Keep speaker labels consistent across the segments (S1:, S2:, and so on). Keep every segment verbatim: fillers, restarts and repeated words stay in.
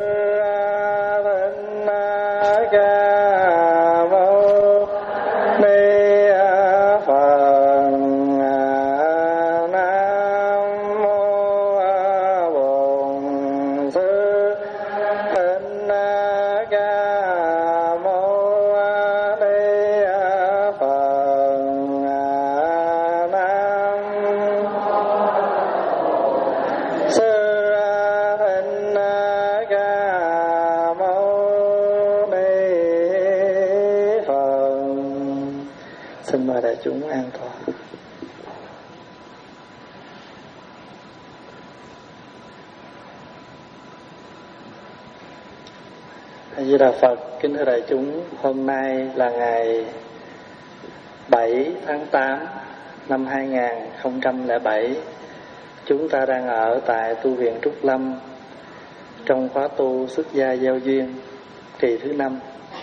S1: A Di Đà Phật. Kính thưa đại chúng, hôm nay là ngày bảy tháng tám năm hai nghìn không trăm lẻ bảy. Chúng ta đang ở tại tu viện Trúc Lâm trong khóa tu xuất gia giao duyên kỳ thứ năm.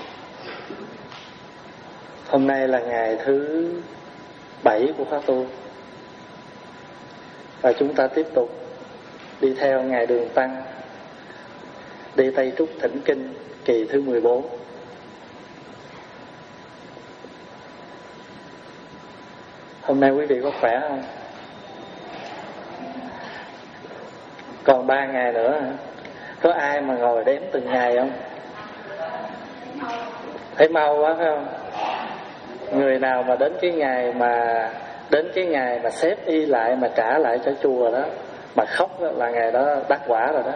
S1: Hôm nay là ngày thứ bảy của khóa tu, và chúng ta tiếp tục đi theo ngài Đường Tăng đi Tây Trúc Thỉnh Kinh kỳ thứ mười bốn. Hôm nay quý vị có khỏe không? Còn ba ngày nữa hả? Có ai mà ngồi đếm từng ngày không? Thấy mau quá phải không? Người nào mà đến cái ngày mà đến cái ngày mà xếp y lại mà trả lại cho chùa đó mà khóc đó, là ngày đó đắc quả rồi đó.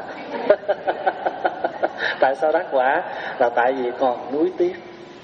S1: Tại sao đắc quả? Là tại vì còn nuối tiếc.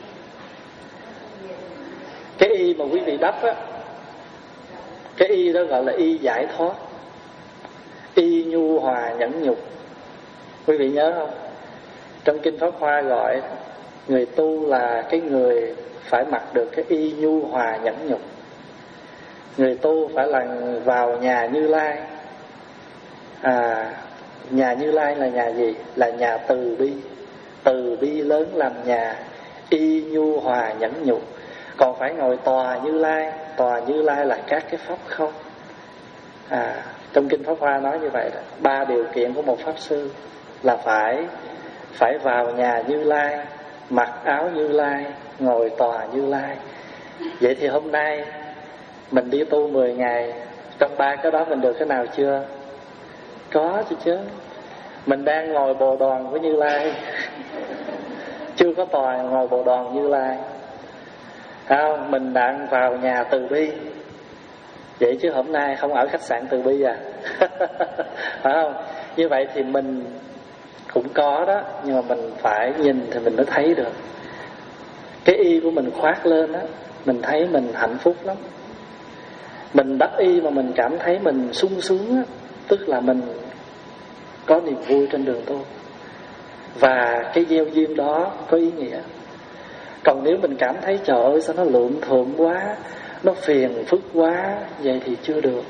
S1: Cái y mà quý vị đắp á, cái y đó gọi là y giải thoát, y nhu hòa nhẫn nhục. Quý vị nhớ không? Trong Kinh Pháp Hoa gọi người tu là cái người phải mặc được cái y nhu hòa nhẫn nhục. Người tu phải là vào nhà Như Lai. À, nhà Như Lai là nhà gì? Là nhà từ bi. Từ bi lớn làm nhà, y nhu hòa nhẫn nhục. Còn phải ngồi tòa Như Lai. Tòa Như Lai là các cái pháp không. À, trong Kinh Pháp Hoa nói như vậy đó. Ba điều kiện của một pháp sư là phải phải vào nhà Như Lai, mặc áo Như Lai, ngồi tòa Như Lai. Vậy thì hôm nay mình đi tu mười ngày, trong ba cái đó mình được cái nào chưa? Có chứ chứ. Mình đang ngồi bồ đoàn với Như Lai, chưa có tòa ngồi bồ đoàn Như Lai. Không, mình đang vào nhà từ bi. Vậy chứ hôm nay không ở khách sạn từ bi à? Phải không? Như vậy thì mình cũng có đó, nhưng mà mình phải nhìn thì mình mới thấy được. Cái y của mình khoác lên á, mình thấy mình hạnh phúc lắm. Mình đắp y mà mình cảm thấy mình sung sướng á, tức là mình có niềm vui trên đường tu. Và cái gieo duyên đó có ý nghĩa. Còn nếu mình cảm thấy trời ơi sao nó lượm thượm quá, nó phiền phức quá, vậy thì chưa được.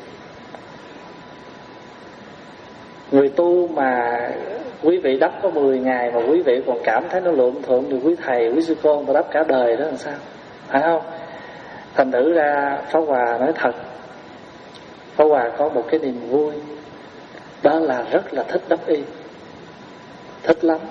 S1: Người tu mà quý vị đắp có mười ngày mà quý vị còn cảm thấy nó lượm thượm thì quý thầy, quý sư cô mà đắp cả đời đó làm sao? Phải không? Thành thử ra Pháp Hòa nói thật, Pháp Hòa có một cái niềm vui, đó là rất là thích đắp y. Thích lắm.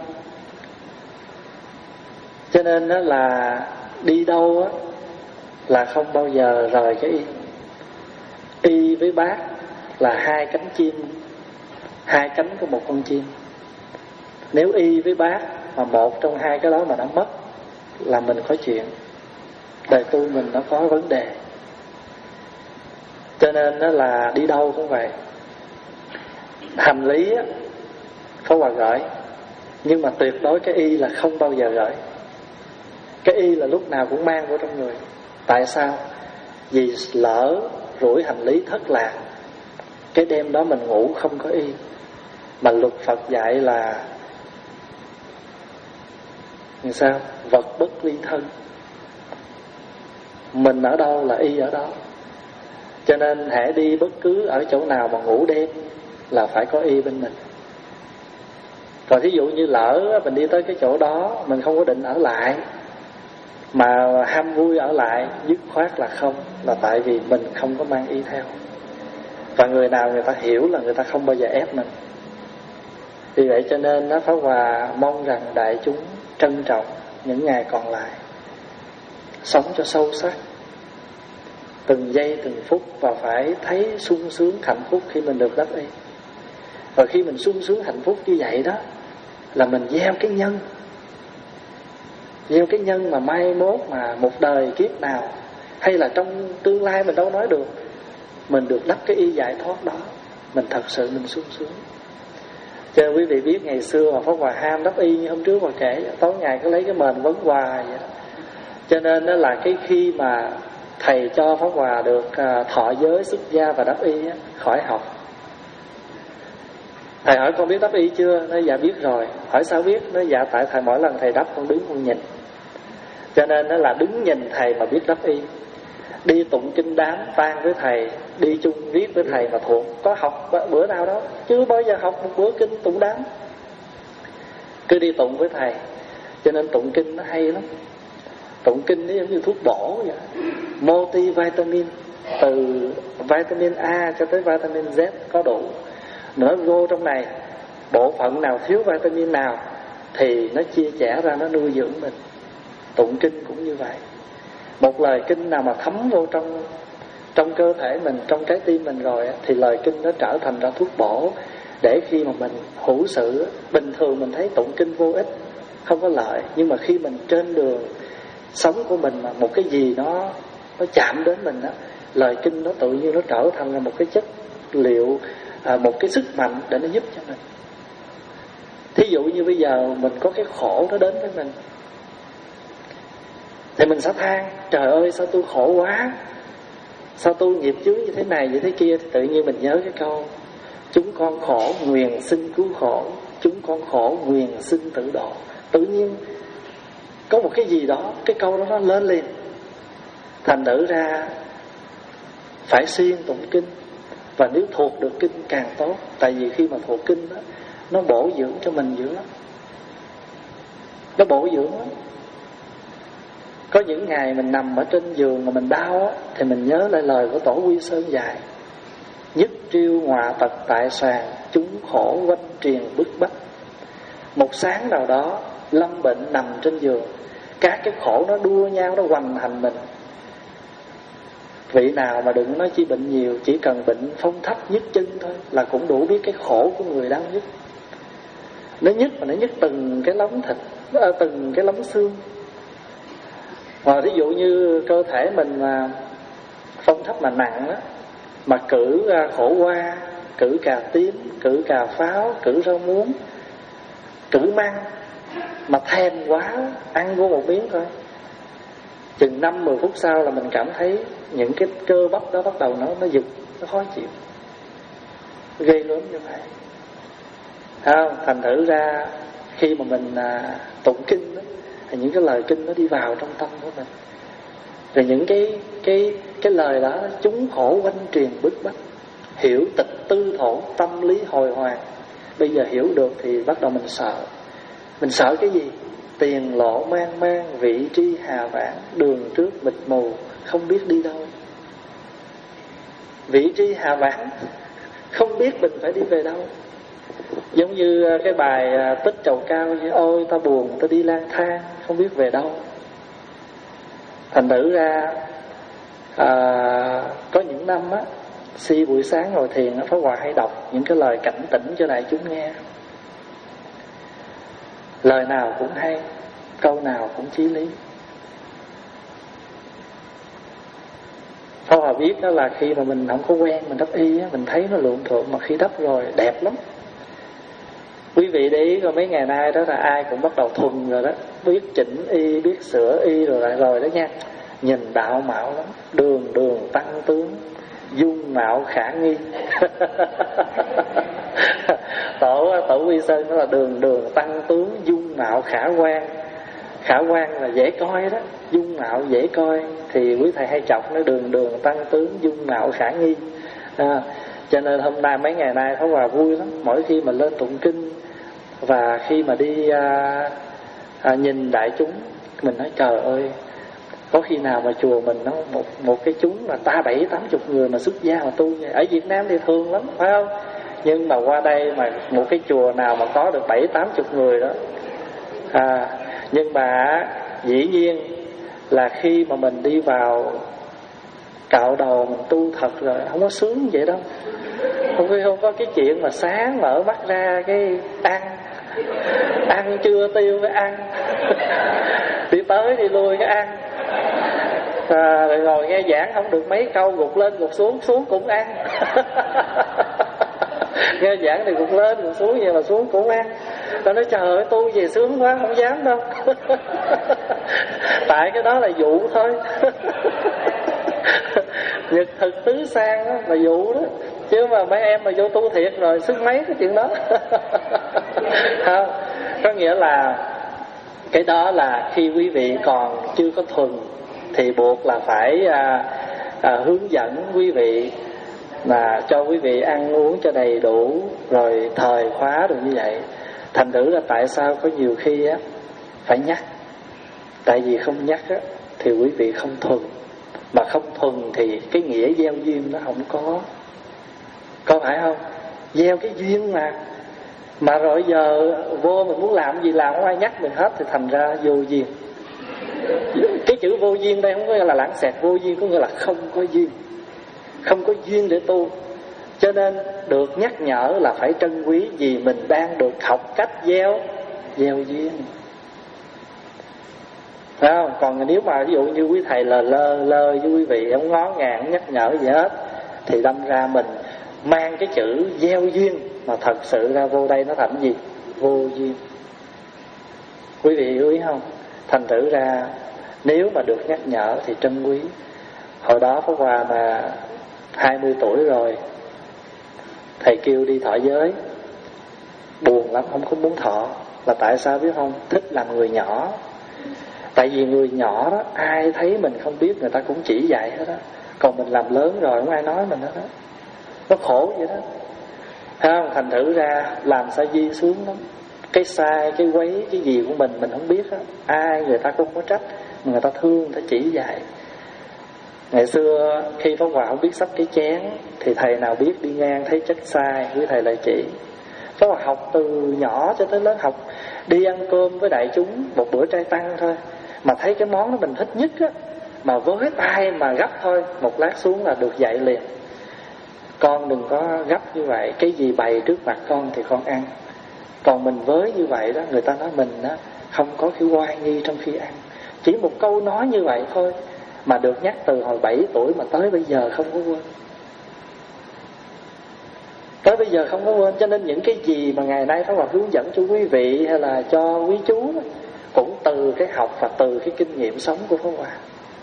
S1: Cho nên đó là đi đâu á là không bao giờ rời cái y. Y với bát là hai cánh chim, hai cánh của một con chim. Nếu y với bát mà một trong hai cái đó mà nó mất là mình có chuyện, đời tu mình nó có vấn đề. Cho nên đó là đi đâu cũng vậy. Hành lý á, Pháp Hòa gửi, nhưng mà tuyệt đối cái y là không bao giờ gửi. Cái y là lúc nào cũng mang vào trong người. Tại sao? Vì lỡ rủi hành lý thất lạc, cái đêm đó mình ngủ không có y. Mà luật Phật dạy là như sao? Vật bất ly thân. Mình ở đâu là y ở đó. Cho nên hãy đi bất cứ ở chỗ nào mà ngủ đêm là phải có y bên mình. Còn thí dụ như lỡ mình đi tới cái chỗ đó mình không có định ở lại, mà ham vui ở lại, dứt khoát là không, là tại vì mình không có mang y theo. Và người nào người ta hiểu là người ta không bao giờ ép mình. Vì vậy cho nên Pháp Hòa mong rằng đại chúng trân trọng những ngày còn lại, sống cho sâu sắc từng giây từng phút, và phải thấy sung sướng hạnh phúc khi mình được đắc y. Và khi mình sung sướng hạnh phúc như vậy đó là mình gieo cái nhân, gieo cái nhân mà mai mốt mà một đời kiếp nào hay là trong tương lai mình đâu nói được, mình được đắc cái y giải thoát đó, mình thật sự mình sung sướng. Cho nên quý vị biết ngày xưa mà Pháp Hòa ham đắc y như hôm trước Hòa kể, tối ngày cứ lấy cái mền vấn hoài vậy đó. Cho nên đó là cái khi mà thầy cho Pháp Hòa được à, thọ giới xuất gia và đắc y á, khỏi học. Thầy hỏi con biết đắp y chưa? Nói dạ biết rồi. Hỏi sao biết? Nói dạ tại thầy mỗi lần thầy đắp con đứng con nhìn. Cho nên nó là đứng nhìn thầy mà biết đắp y. Đi tụng kinh đám tan với thầy, đi chung viết với thầy mà thuộc. Có học bữa nào đó, chưa bao giờ học một bữa kinh tụng đám. Cứ đi tụng với thầy. Cho nên tụng kinh nó hay lắm. Tụng kinh nó giống như thuốc bổ vậy. Multivitamin, từ vitamin A cho tới vitamin Z có đủ. Nữa vô trong này, bộ phận nào thiếu vitamin nào thì nó chia sẻ ra, nó nuôi dưỡng mình. Tụng kinh cũng như vậy. Một lời kinh nào mà thấm vô trong trong cơ thể mình, trong trái tim mình rồi, thì lời kinh nó trở thành ra thuốc bổ. Để khi mà mình hữu sự, bình thường mình thấy tụng kinh vô ích, không có lợi. Nhưng mà khi mình trên đường sống của mình mà một cái gì nó nó chạm đến mình đó, lời kinh nó tự nhiên nó trở thành là một cái chất liệu, à, một cái sức mạnh để nó giúp cho mình. Thí dụ như bây giờ mình có cái khổ nó đến với mình, thì mình sẽ than trời ơi sao tôi khổ quá, sao tôi nghiệp chướng như thế này như thế kia. Thì tự nhiên mình nhớ cái câu chúng con khổ nguyền xin cứu khổ, chúng con khổ nguyền xin tự độ. Tự nhiên có một cái gì đó, cái câu đó nó lên liền. Thành thử ra phải xuyên tụng kinh. Và nếu thuộc được kinh càng tốt. Tại vì khi mà thuộc kinh đó, nó bổ dưỡng cho mình dữ lắm. Nó bổ dưỡng lắm. Có những ngày mình nằm ở trên giường mà mình đau á, thì mình nhớ lại lời của Tổ Quy Sơn dạy: nhất triêu ngọa tật tại sàn, chúng khổ quanh triền bức bách. Một sáng nào đó lâm bệnh nằm trên giường, các cái khổ nó đua nhau, nó hoành hành mình. Vị nào mà đừng nói chi bệnh nhiều, chỉ cần bệnh phong thấp nhức chân thôi là cũng đủ biết cái khổ của người đang nhức. Nó nhức mà nó nhức từng cái lóng thịt, từng cái lóng xương. Hoặc ví dụ như cơ thể mình mà phong thấp mà nặng đó, mà cử khổ qua, cử cà tím, cử cà pháo, cử rau muống, cử măng, mà thèm quá, ăn vô một miếng thôi, chừng năm mười phút sau là mình cảm thấy những cái cơ bắp đó bắt đầu nó nó giật, nó khó chịu, ghê gớm như vậy. Không? Thành thử ra khi mà mình à, tụng kinh đó, thì những cái lời kinh nó đi vào trong tâm của mình. Rồi những cái cái cái lời đó chúng khổ quanh triền bức bách, hiểu tịch tư thổ, tâm lý hồi hoàng. Bây giờ hiểu được thì bắt đầu mình sợ. Mình sợ cái gì? Tiền lộ mang mang, vị tri hà vãng, đường trước mịt mù, không biết đi đâu. Vị tri hà vãng, không biết mình phải đi về đâu. Giống như cái bài Tích Trầu Cao vậy: ôi ta buồn, ta đi lang thang, không biết về đâu. Thành thử ra à, có những năm á, si buổi sáng ngồi thiền á, Pháp Hòa hay đọc những cái lời cảnh tỉnh cho đại chúng nghe. Lời nào cũng hay, câu nào cũng chí lý. Pháp Hòa biết đó là khi mà mình không có quen, mình đắp y á, mình thấy nó lượng thượng, mà khi đắp rồi đẹp lắm. Quý vị để ý coi mấy ngày nay đó là ai cũng bắt đầu thuần rồi đó, biết chỉnh y, biết sửa y rồi lại rồi đó nha. Nhìn đạo mạo lắm, đường đường tăng tướng, dung mạo khả nghi. Tổ Tổ Quy Sơn đó là đường đường tăng tướng, dung mạo khả quan. Khả quan là dễ coi đó, dung mạo dễ coi. Thì quý thầy hay chọc nó đường đường tăng tướng, dung mạo khả nghi. À, cho nên hôm nay mấy ngày nay Pháp Hòa vui lắm. Mỗi khi mà lên tụng kinh và khi mà đi à, à, nhìn đại chúng, mình nói trời ơi, có khi nào mà chùa mình nó một một cái chúng mà ta bảy tám chục người mà xuất gia mà tu vậy. Ở Việt Nam thì thường lắm, phải không? Nhưng mà qua đây mà một cái chùa nào mà có được bảy tám chục người đó. à, Nhưng mà dĩ nhiên là khi mà mình đi vào cạo đầu mình tu thật rồi, không có sướng vậy đâu. Không có, không có cái chuyện mà sáng mở mắt ra cái ăn ăn chưa tiêu cái ăn đi tới đi lui cái ăn, à, rồi ngồi nghe giảng không được mấy câu gục lên gục xuống, xuống cũng ăn. Nghe giảng thì gục lên gục xuống vậy mà xuống cũng ăn. Tao nói trời ơi tu về sướng quá, không dám đâu. Tại cái đó là dụ thôi. Nhật thực tứ sang đó là dụ đó, chứ mà mấy em mà vô tu thiệt rồi sức mấy cái chuyện đó. Không, có nghĩa là cái đó là khi quý vị còn chưa có thuần thì buộc là phải à, à, hướng dẫn quý vị, là cho quý vị ăn uống cho đầy đủ, rồi thời khóa được như vậy. Thành thử là tại sao có nhiều khi á phải nhắc, tại vì không nhắc á thì quý vị không thuần, mà không thuần thì cái nghĩa gieo duyên nó không có, có phải không? Gieo cái duyên mà mà rồi giờ vô mình muốn làm gì làm, không ai nhắc mình hết thì thành ra vô duyên. Cái chữ vô duyên đây không có nghĩa là lãng xẹt, vô duyên có nghĩa là không có duyên, không có duyên để tu. Cho nên được nhắc nhở là phải trân quý, vì mình đang được học cách gieo gieo duyên, phải không? Còn nếu mà ví dụ như quý thầy là lơ lơ với quý vị, không ngó ngàng, không nhắc nhở gì hết, thì đâm ra mình mang cái chữ gieo duyên mà thật sự ra vô đây nó thành gì? Vô duyên. Quý vị hiểu ý không? Thành thử ra nếu mà được nhắc nhở thì trân quý. Hồi đó Pháp Hòa mà hai mươi tuổi rồi, thầy kêu đi thọ giới, buồn lắm, không có muốn thọ. Là tại sao biết không? Thích làm người nhỏ. Tại vì người nhỏ đó, ai thấy mình không biết người ta cũng chỉ dạy hết đó. Còn mình làm lớn rồi không ai nói mình hết đó. Nó khổ vậy đó, thấy không? Thành thử ra làm sa di sướng lắm. Cái sai, cái quấy, cái gì của mình mình không biết đó. Ai người ta cũng không có trách, mà người ta thương, người ta chỉ dạy. Ngày xưa khi Pháp Hòa không biết xách cái chén thì thầy nào biết đi ngang thấy chất sai, quý thầy lại chỉ. Pháp Hòa học từ nhỏ cho tới lớn, học đi ăn cơm với đại chúng một bữa trai tăng thôi, mà thấy cái món đó mình thích nhất á, mà với tay mà gấp thôi, một lát xuống là được dạy liền. Con đừng có gấp như vậy, cái gì bày trước mặt con thì con ăn. Còn mình với như vậy đó, người ta nói mình đó không có cái oai nghi trong khi ăn. Chỉ một câu nói như vậy thôi mà được nhắc từ hồi bảy tuổi mà tới bây giờ không có quên. Tới bây giờ không có quên. Cho nên những cái gì mà ngày nay Pháp Hòa hướng dẫn cho quý vị hay là cho quý chú đó, cũng từ cái học và từ cái kinh nghiệm sống của Pháp Hòa.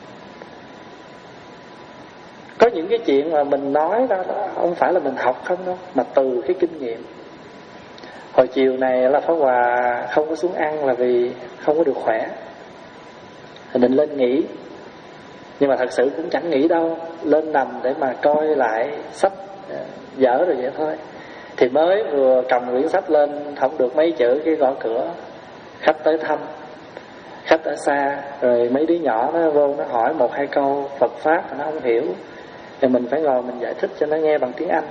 S1: Có những cái chuyện mà mình nói đó, đó không phải là mình học không đâu, mà từ cái kinh nghiệm. Hồi chiều này là Pháp Hòa không có xuống ăn là vì không có được khỏe, thì định lên nghỉ. Nhưng mà thật sự cũng chẳng nghỉ đâu, lên nằm để mà coi lại sách dở rồi vậy thôi. Thì mới vừa cầm quyển sách lên không được mấy chữ cái gõ cửa, khách tới thăm, khách ở xa. Rồi mấy đứa nhỏ nó vô nó hỏi một hai câu Phật Pháp mà nó không hiểu, thì mình phải ngồi mình giải thích cho nó nghe bằng tiếng Anh.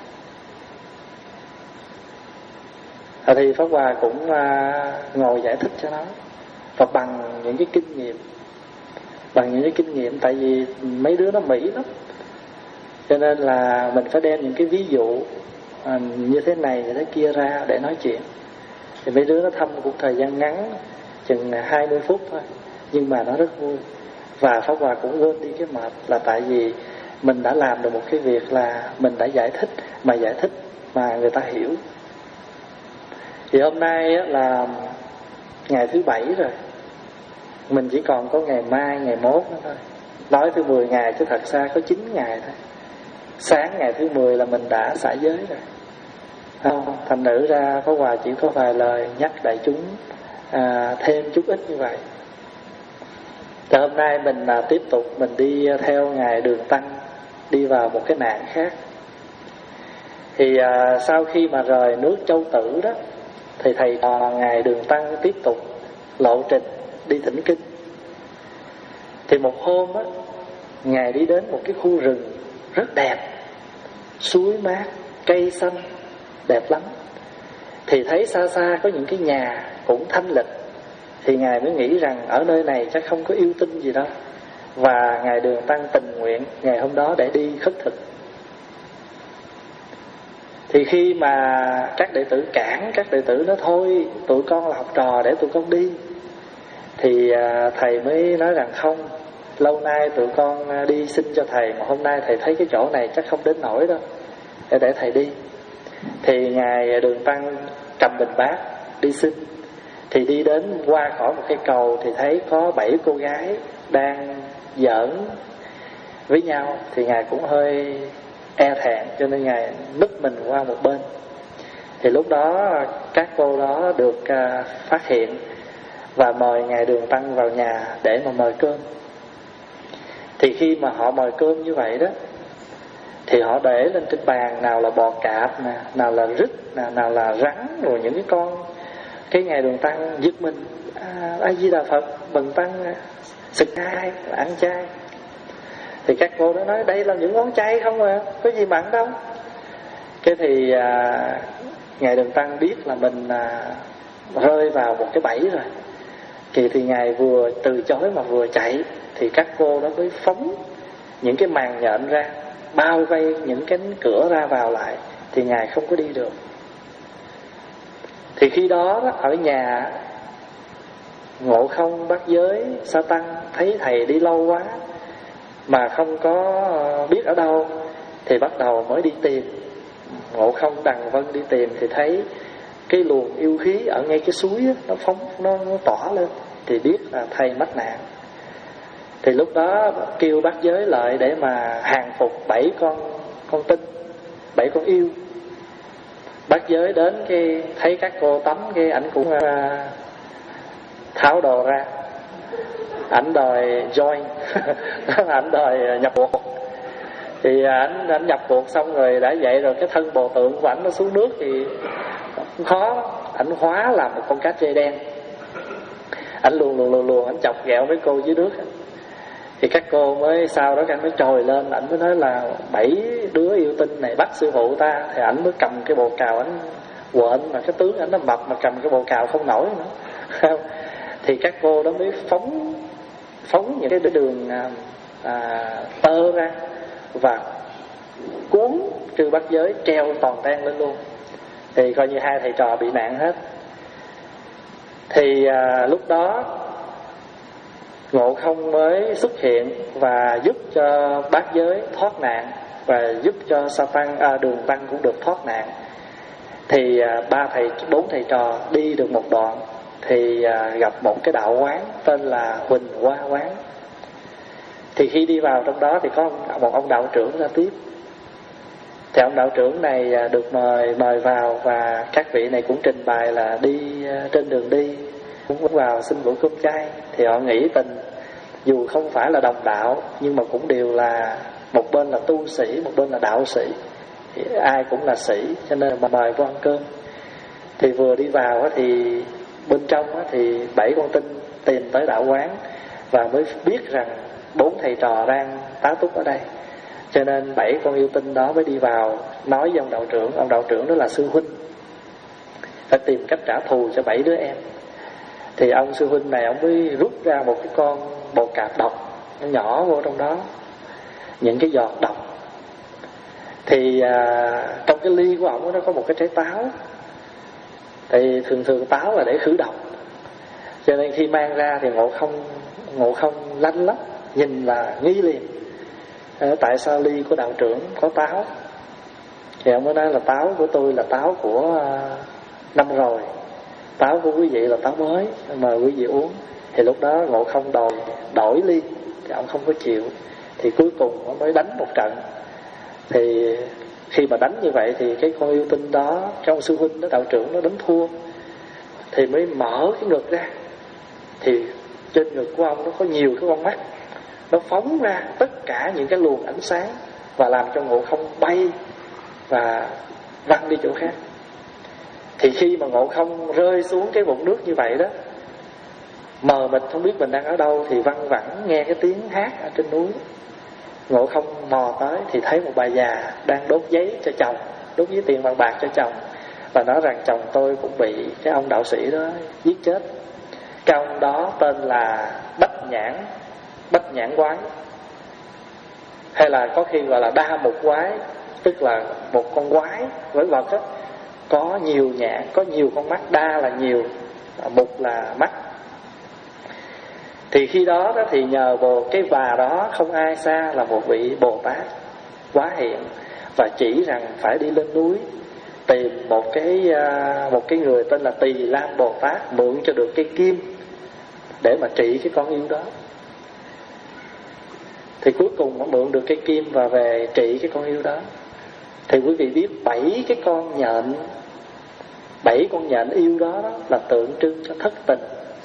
S1: Thì Pháp Hòa cũng ngồi giải thích cho nó, và bằng những cái kinh nghiệm, bằng những cái kinh nghiệm. Tại vì mấy đứa nó Mỹ lắm, cho nên là mình phải đem những cái ví dụ à, như thế này như thế kia ra để nói chuyện. Thì mấy đứa nó thăm một thời gian ngắn, chừng hai mươi phút thôi, nhưng mà nó rất vui. Và Pháp Hòa cũng quên đi cái mệt, là tại vì mình đã làm được một cái việc là mình đã giải thích, mà giải thích mà người ta hiểu. Thì hôm nay là ngày thứ bảy rồi, mình chỉ còn có ngày mai, ngày mốt nữa thôi. Nói thứ mười ngày chứ thật ra có chín ngày thôi. Sáng ngày thứ mười là mình đã xả giới rồi, không? Thành nữ ra Pháp Hòa chỉ có vài lời nhắc đại chúng à, thêm chút ít như vậy. Thì hôm nay mình à, tiếp tục mình đi theo Ngài Đường Tăng, đi vào một cái nạn khác. Thì à, sau khi mà rời nước Châu Tử đó, thì thầy trò Ngài Đường Tăng tiếp tục lộ trình đi thỉnh kinh. Thì một hôm á, Ngài đi đến một cái khu rừng rất đẹp, suối mát, cây xanh, đẹp lắm. Thì thấy xa xa có những cái nhà cũng thanh lịch, thì Ngài mới nghĩ rằng ở nơi này chắc không có yêu tinh gì đâu. Và Ngài Đường Tăng tình nguyện ngày hôm đó để đi khất thực. Thì khi mà các đệ tử cản, các đệ tử nói thôi tụi con là học trò để tụi con đi, thì thầy mới nói rằng không, lâu nay tụi con đi xin cho thầy, mà hôm nay thầy thấy cái chỗ này chắc không đến nổi đâu, để để thầy đi. Thì Ngài Đường Tăng cầm bình bát đi xin. Thì đi đến qua khỏi một cái cầu thì thấy có bảy cô gái đang giỡn với nhau. Thì Ngài cũng hơi e thẹn, cho nên Ngài núp mình qua một bên. Thì lúc đó các cô đó được uh, phát hiện và mời Ngài Đường Tăng vào nhà để mà mời cơm. Thì khi mà họ mời cơm như vậy đó, thì họ để lên trên bàn nào là bò cạp nè, nào là rít nè, nào là rắn, rồi những cái con. Cái Ngài Đường Tăng giật mình, à, A Di Đà Phật, bần tăng sực chay, ăn chay. Thì các cô đó nói đây là những món chay không à, có gì mặn đâu. Cái thì à, Ngài Đường Tăng biết là mình à, rơi vào một cái bẫy rồi. Thì thì Ngài vừa từ chối mà vừa chạy, thì các cô đó mới phóng những cái màn nhện ra, bao vây những cánh cửa ra vào lại, thì Ngài không có đi được. Thì khi đó, đó ở nhà, Ngộ Không, Bát Giới, Sa Tăng thấy thầy đi lâu quá mà không có biết ở đâu, thì bắt đầu mới đi tìm. Ngộ Không Đằng Vân đi tìm thì thấy cái luồng yêu khí ở ngay cái suối đó, nó phóng, nó, nó tỏa lên, thì biết là thầy mắc nạn. Thì lúc đó kêu Bát Giới lại để mà hàng phục bảy con con tinh, bảy con yêu. Bát Giới đến cái thấy các cô tắm, cái ảnh cũng uh, tháo đồ ra, ảnh đòi join, ảnh đòi nhập cuộc. Thì ảnh ảnh nhập cuộc xong rồi đã vậy rồi, cái thân bồ tượng của ảnh nó xuống nước thì khó, ảnh hóa làm một con cá trê đen, ảnh luồn luồn luồn luồn, ảnh chọc ghẹo mấy cô dưới nước. Thì các cô mới sau đó anh mới trồi lên, ảnh mới nói là bảy đứa yêu tinh này bắt sư phụ ta. Thì ảnh mới cầm cái bồ cào, ảnh quện, mà cái tướng ảnh nó mập mà cầm cái bồ cào không nổi nữa. Thì các cô đó mới phóng phóng những cái đường à, à, tơ ra và cuốn Trư Bát Giới treo toàn ten lên luôn. Thì coi như hai thầy trò bị nạn hết. Thì à, lúc đó Ngộ Không mới xuất hiện và giúp cho Bát Giới thoát nạn, và giúp cho Sa Tăng, à, Đường Tăng cũng được thoát nạn. Thì à, ba thầy, bốn thầy trò đi được một đoạn thì à, gặp một cái đạo quán tên là Huỳnh Hoa Quán. Thì khi đi vào trong đó thì có một ông đạo trưởng ra tiếp. Thì ông đạo trưởng này à, được mời mời vào, và các vị này cũng trình bày là đi à, trên đường đi cũng vào xin bữa cơm chay. Thì họ nghĩ tình dù không phải là đồng đạo nhưng mà cũng đều là, một bên là tu sĩ, một bên là đạo sĩ, thì ai cũng là sĩ, cho nên mà mời vô ăn cơm. Thì vừa đi vào thì bên trong thì bảy con tinh tìm tới đạo quán và mới biết rằng bốn thầy trò đang tá túc ở đây. Cho nên bảy con yêu tinh đó mới đi vào nói với ông đạo trưởng. Ông đạo trưởng đó là sư huynh, phải tìm cách trả thù cho bảy đứa em. Thì ông sư huynh này ông mới rút ra một cái con bồ cạp độc, nó nhỏ vô trong đó những cái giọt độc. Thì à, trong cái ly của ông nó có một cái trái táo. Thì thường thường táo là để khử độc, cho nên khi mang ra thì Ngộ Không Ngộ Không lanh lắm, nhìn là nghi liền. à, Tại sao ly của đạo trưởng có táo? Thì ông mới nói là táo của tôi là táo của à, năm rồi, táo của quý vị là táo mới, mời quý vị uống. Thì lúc đó Ngộ Không đòi đổi ly, thì ông không có chịu. Thì cuối cùng ông mới đánh một trận. Thì khi mà đánh như vậy thì cái con yêu tinh đó, cái ông sư huynh đó, đạo trưởng nó đánh thua. Thì mới mở cái ngực ra. Thì trên ngực của ông nó có nhiều cái con mắt, nó phóng ra tất cả những cái luồng ánh sáng và làm cho Ngộ Không bay và văng đi chỗ khác. Thì khi mà Ngộ Không rơi xuống cái vũng nước như vậy đó, mờ mịt không biết mình đang ở đâu, thì văng vẳng nghe cái tiếng hát ở trên núi. Ngộ Không mò tới thì thấy một bà già đang đốt giấy cho chồng, đốt giấy tiền bằng bạc cho chồng. và nói rằng chồng tôi cũng bị cái ông đạo sĩ đó giết chết. Cái ông đó tên là Bách Nhãn, Bách Nhãn Quái, hay là có khi gọi là Đa Mục Quái, tức là một con quái với vật á, có nhiều nhãn, có nhiều con mắt. Đa là nhiều, mục là mắt. Thì khi đó, đó thì nhờ vào cái bà đó, không ai xa là một vị Bồ Tát hóa hiện và chỉ rằng phải đi lên núi tìm một cái một cái người tên là Tỳ Lam Bồ Tát, mượn cho được cây kim để mà trị cái con yêu đó. Thì cuối cùng nó mượn được cây kim và về trị cái con yêu đó. Thì quý vị biết bảy cái con nhện, bảy con nhện yêu đó, đó là tượng trưng cho thất tình.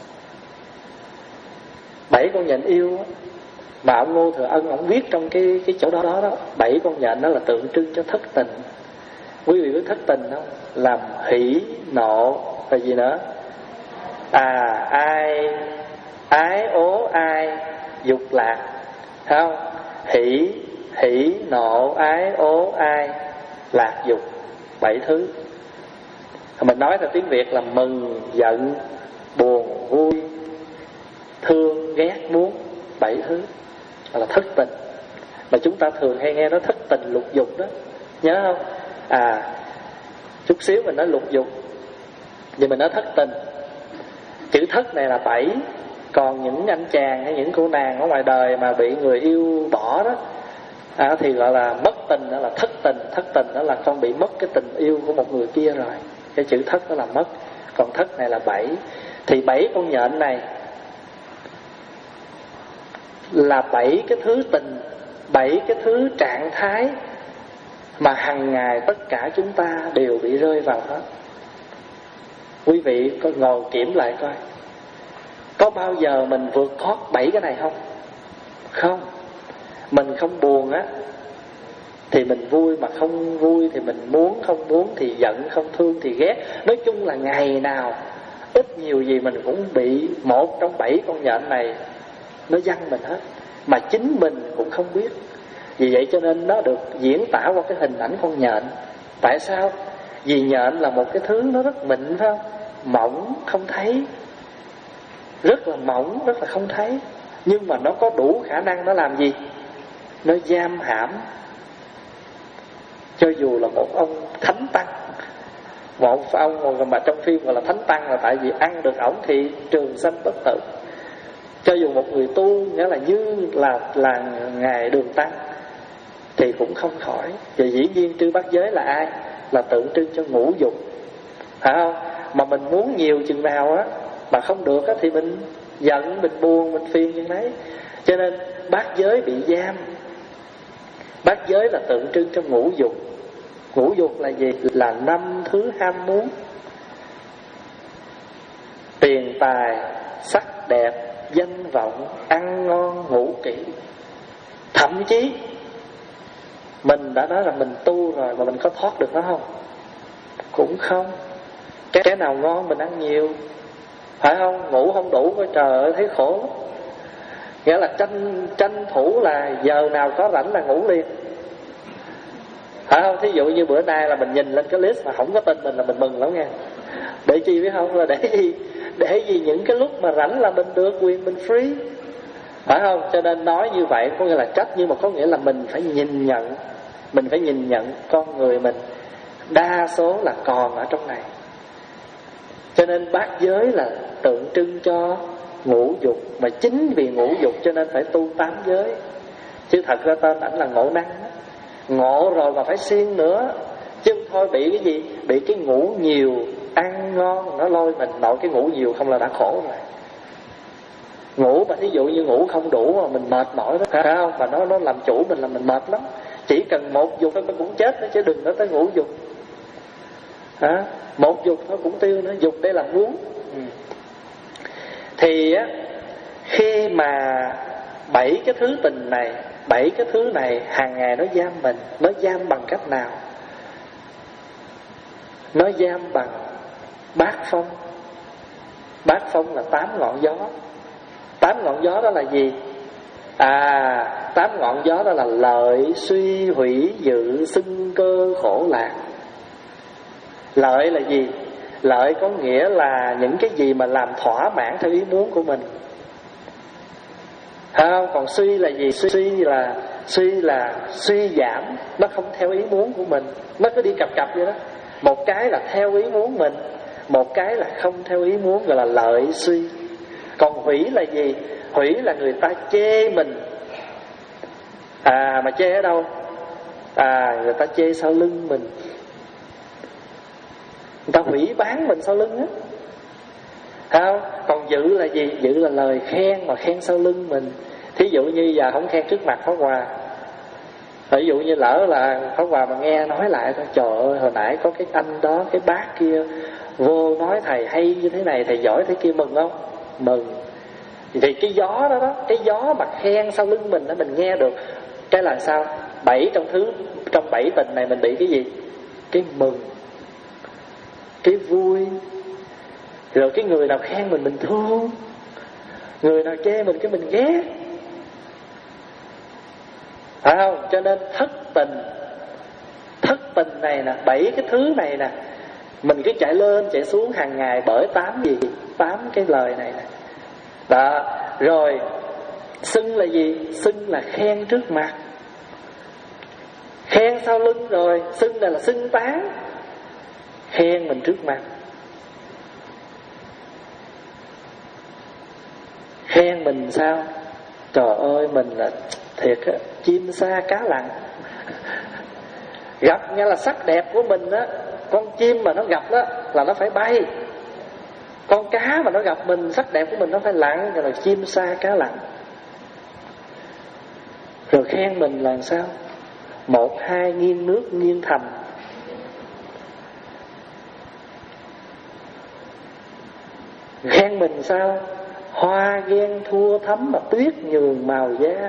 S1: Bảy con nhện yêu đó, mà ông Ngô Thừa Ân ông viết trong cái cái chỗ đó đó, đó bảy con nhện đó là tượng trưng cho thất tình. Quý vị biết thất tình không? Làm hỷ nộ là gì nữa? À ai ái ố ai dục lạc, thấy không? Hỷ hỷ nộ ái ố ai lạc dục, bảy thứ. Mình nói theo tiếng Việt là mừng, giận, buồn, vui, thương, ghét, muốn, bảy thứ là thất tình. Mà chúng ta thường hay nghe nói thất tình lục dục đó, nhớ không? À, chút xíu mình nói lục dục, nhưng mình nói thất tình. Chữ thất này là bảy. Còn những anh chàng hay những cô nàng ở ngoài đời mà bị người yêu bỏ đó, à, thì gọi là mất tình, đó là thất tình. Thất tình đó là con bị mất cái tình yêu của một người kia rồi. Cái chữ thất đó là mất. Còn thất này là bảy. Thì bảy con nhện này là bảy cái thứ tình, bảy cái thứ trạng thái mà hằng ngày tất cả chúng ta đều bị rơi vào hết. Quý vị có ngồi kiểm lại coi, có bao giờ mình vượt thoát bảy cái này không? Không. Mình không buồn á thì mình vui, mà không vui thì mình muốn, không muốn thì giận, không thương thì ghét. Nói chung là ngày nào ít nhiều gì mình cũng bị một trong bảy con nhện này nó giăng mình hết, mà chính mình cũng không biết. Vì vậy cho nên nó được diễn tả qua cái hình ảnh con nhện. Tại sao? Vì nhện là một cái thứ nó rất mịn, phải không? Mỏng, không thấy, rất là mỏng, rất là không thấy. Nhưng mà nó có đủ khả năng nó làm gì? Nó giam hãm. Cho dù là một ông thánh tăng, một ông mà trong phim gọi là thánh tăng là tại vì ăn được ổng thì trường sanh bất tử. Cho dù một người tu, nghĩa là như là, là ngài Đường Tăng, thì cũng không khỏi. Và dĩ nhiên trư bát giới là ai? Là tượng trưng cho ngũ dục, phải không? Mà mình muốn nhiều chừng nào á mà không được á thì mình giận, mình buồn, mình phiền như đấy. Cho nên bát giới bị giam. Bát giới là tượng trưng cho ngũ dục. Ngũ dục là gì? Là năm thứ ham muốn: tiền tài, sắc đẹp, danh vọng, ăn ngon, ngủ kỹ. Thậm chí mình đã nói là mình tu rồi mà mình có thoát được nó không? Cũng không. Cái, cái nào ngon mình ăn nhiều, phải không? Ngủ không đủ coi trời ơi thấy khổ. Nghĩa là tranh tranh thủ là giờ nào có rảnh là ngủ liền, phải không? Thí dụ như bữa nay là mình nhìn lên cái list mà không có tên mình là mình mừng lắm nha. Để chi biết không? Là để gì? Để gì những cái lúc mà rảnh là mình được quyền mình free, phải không? Cho nên nói như vậy có nghĩa là trách, nhưng mà có nghĩa là mình phải nhìn nhận, mình phải nhìn nhận con người mình đa số là còn ở trong này. Cho nên bát giới là tượng trưng cho ngũ dục, mà chính vì ngũ dục cho nên phải tu tám giới. Chứ thật ra tên ảnh là ngộ năng. Ngộ rồi mà phải siêng nữa, chứ không thôi bị cái gì? Bị cái ngủ nhiều, ăn ngon nó lôi mình. Nội cái ngủ nhiều không là đã khổ rồi. Ngủ mà thí dụ như ngủ không đủ mà mình mệt mỏi đó, phải không? Mà nó nó làm chủ mình là mình mệt lắm. Chỉ cần một dục nó cũng chết đó, chứ đừng nói tới ngũ dục. Hả? Một dục nó cũng tiêu nữa. Dục đây là muốn. ừ. Thì á, khi mà bảy cái thứ tình này, bảy cái thứ này hàng ngày nó giam mình. Nó giam bằng cách nào? Nó giam bằng bát phong. Bát phong là tám ngọn gió. Tám ngọn gió đó là gì? À, tám ngọn gió đó là lợi, suy, hủy, dự, xưng, cơ, khổ, lạc. Lợi là gì? Lợi có nghĩa là những cái gì mà làm thỏa mãn theo ý muốn của mình. Không, còn suy là gì? Suy là suy là suy giảm, nó không theo ý muốn của mình, nó cứ đi cặp cặp vậy đó. Một cái là theo ý muốn mình, một cái là không theo ý muốn, gọi là lợi suy. Còn hủy là gì? Hủy là người ta chê mình. À mà chê ở đâu? À người ta chê sau lưng mình, người ta hủy bán mình sau lưng á. Không? Còn dự là gì? Dự là lời khen mà khen sau lưng mình. Thí dụ như giờ không khen trước mặt Pháp Hòa, ví dụ như lỡ là Pháp Hòa mà nghe nói lại thôi, trời ơi hồi nãy có cái anh đó, cái bác kia vô nói thầy hay như thế này, thầy giỏi thế kia, mừng không? Mừng. Thì cái gió đó đó, cái gió mà khen sau lưng mình đó, mình nghe được. Cái là sao? Bảy trong thứ, trong bảy tình này mình bị cái gì? Cái mừng, cái vui. Rồi cái người nào khen mình mình thương, người nào chê mình cái mình ghét. Phải không? Cho nên thất tình, thất tình này nè, bảy cái thứ này nè, mình cứ chạy lên chạy xuống hàng ngày bởi tám gì? Tám cái lời này nè. Đó. Rồi xưng là gì? Xưng là khen trước mặt, khen sau lưng. Rồi xưng là, là xưng tán, khen mình trước mặt. Khen mình sao? Trời ơi mình là thiệt á, chim sa cá lặn. Gặp nghe là sắc đẹp của mình á, con chim mà nó gặp đó là nó phải bay, con cá mà nó gặp mình, sắc đẹp của mình nó phải lặn, gọi là chim sa cá lặn. Rồi khen mình là sao? Một hai nghiêng nước nghiêng thành. Khen mình sao? Hoa ghen thua thắm mà tuyết nhường màu da.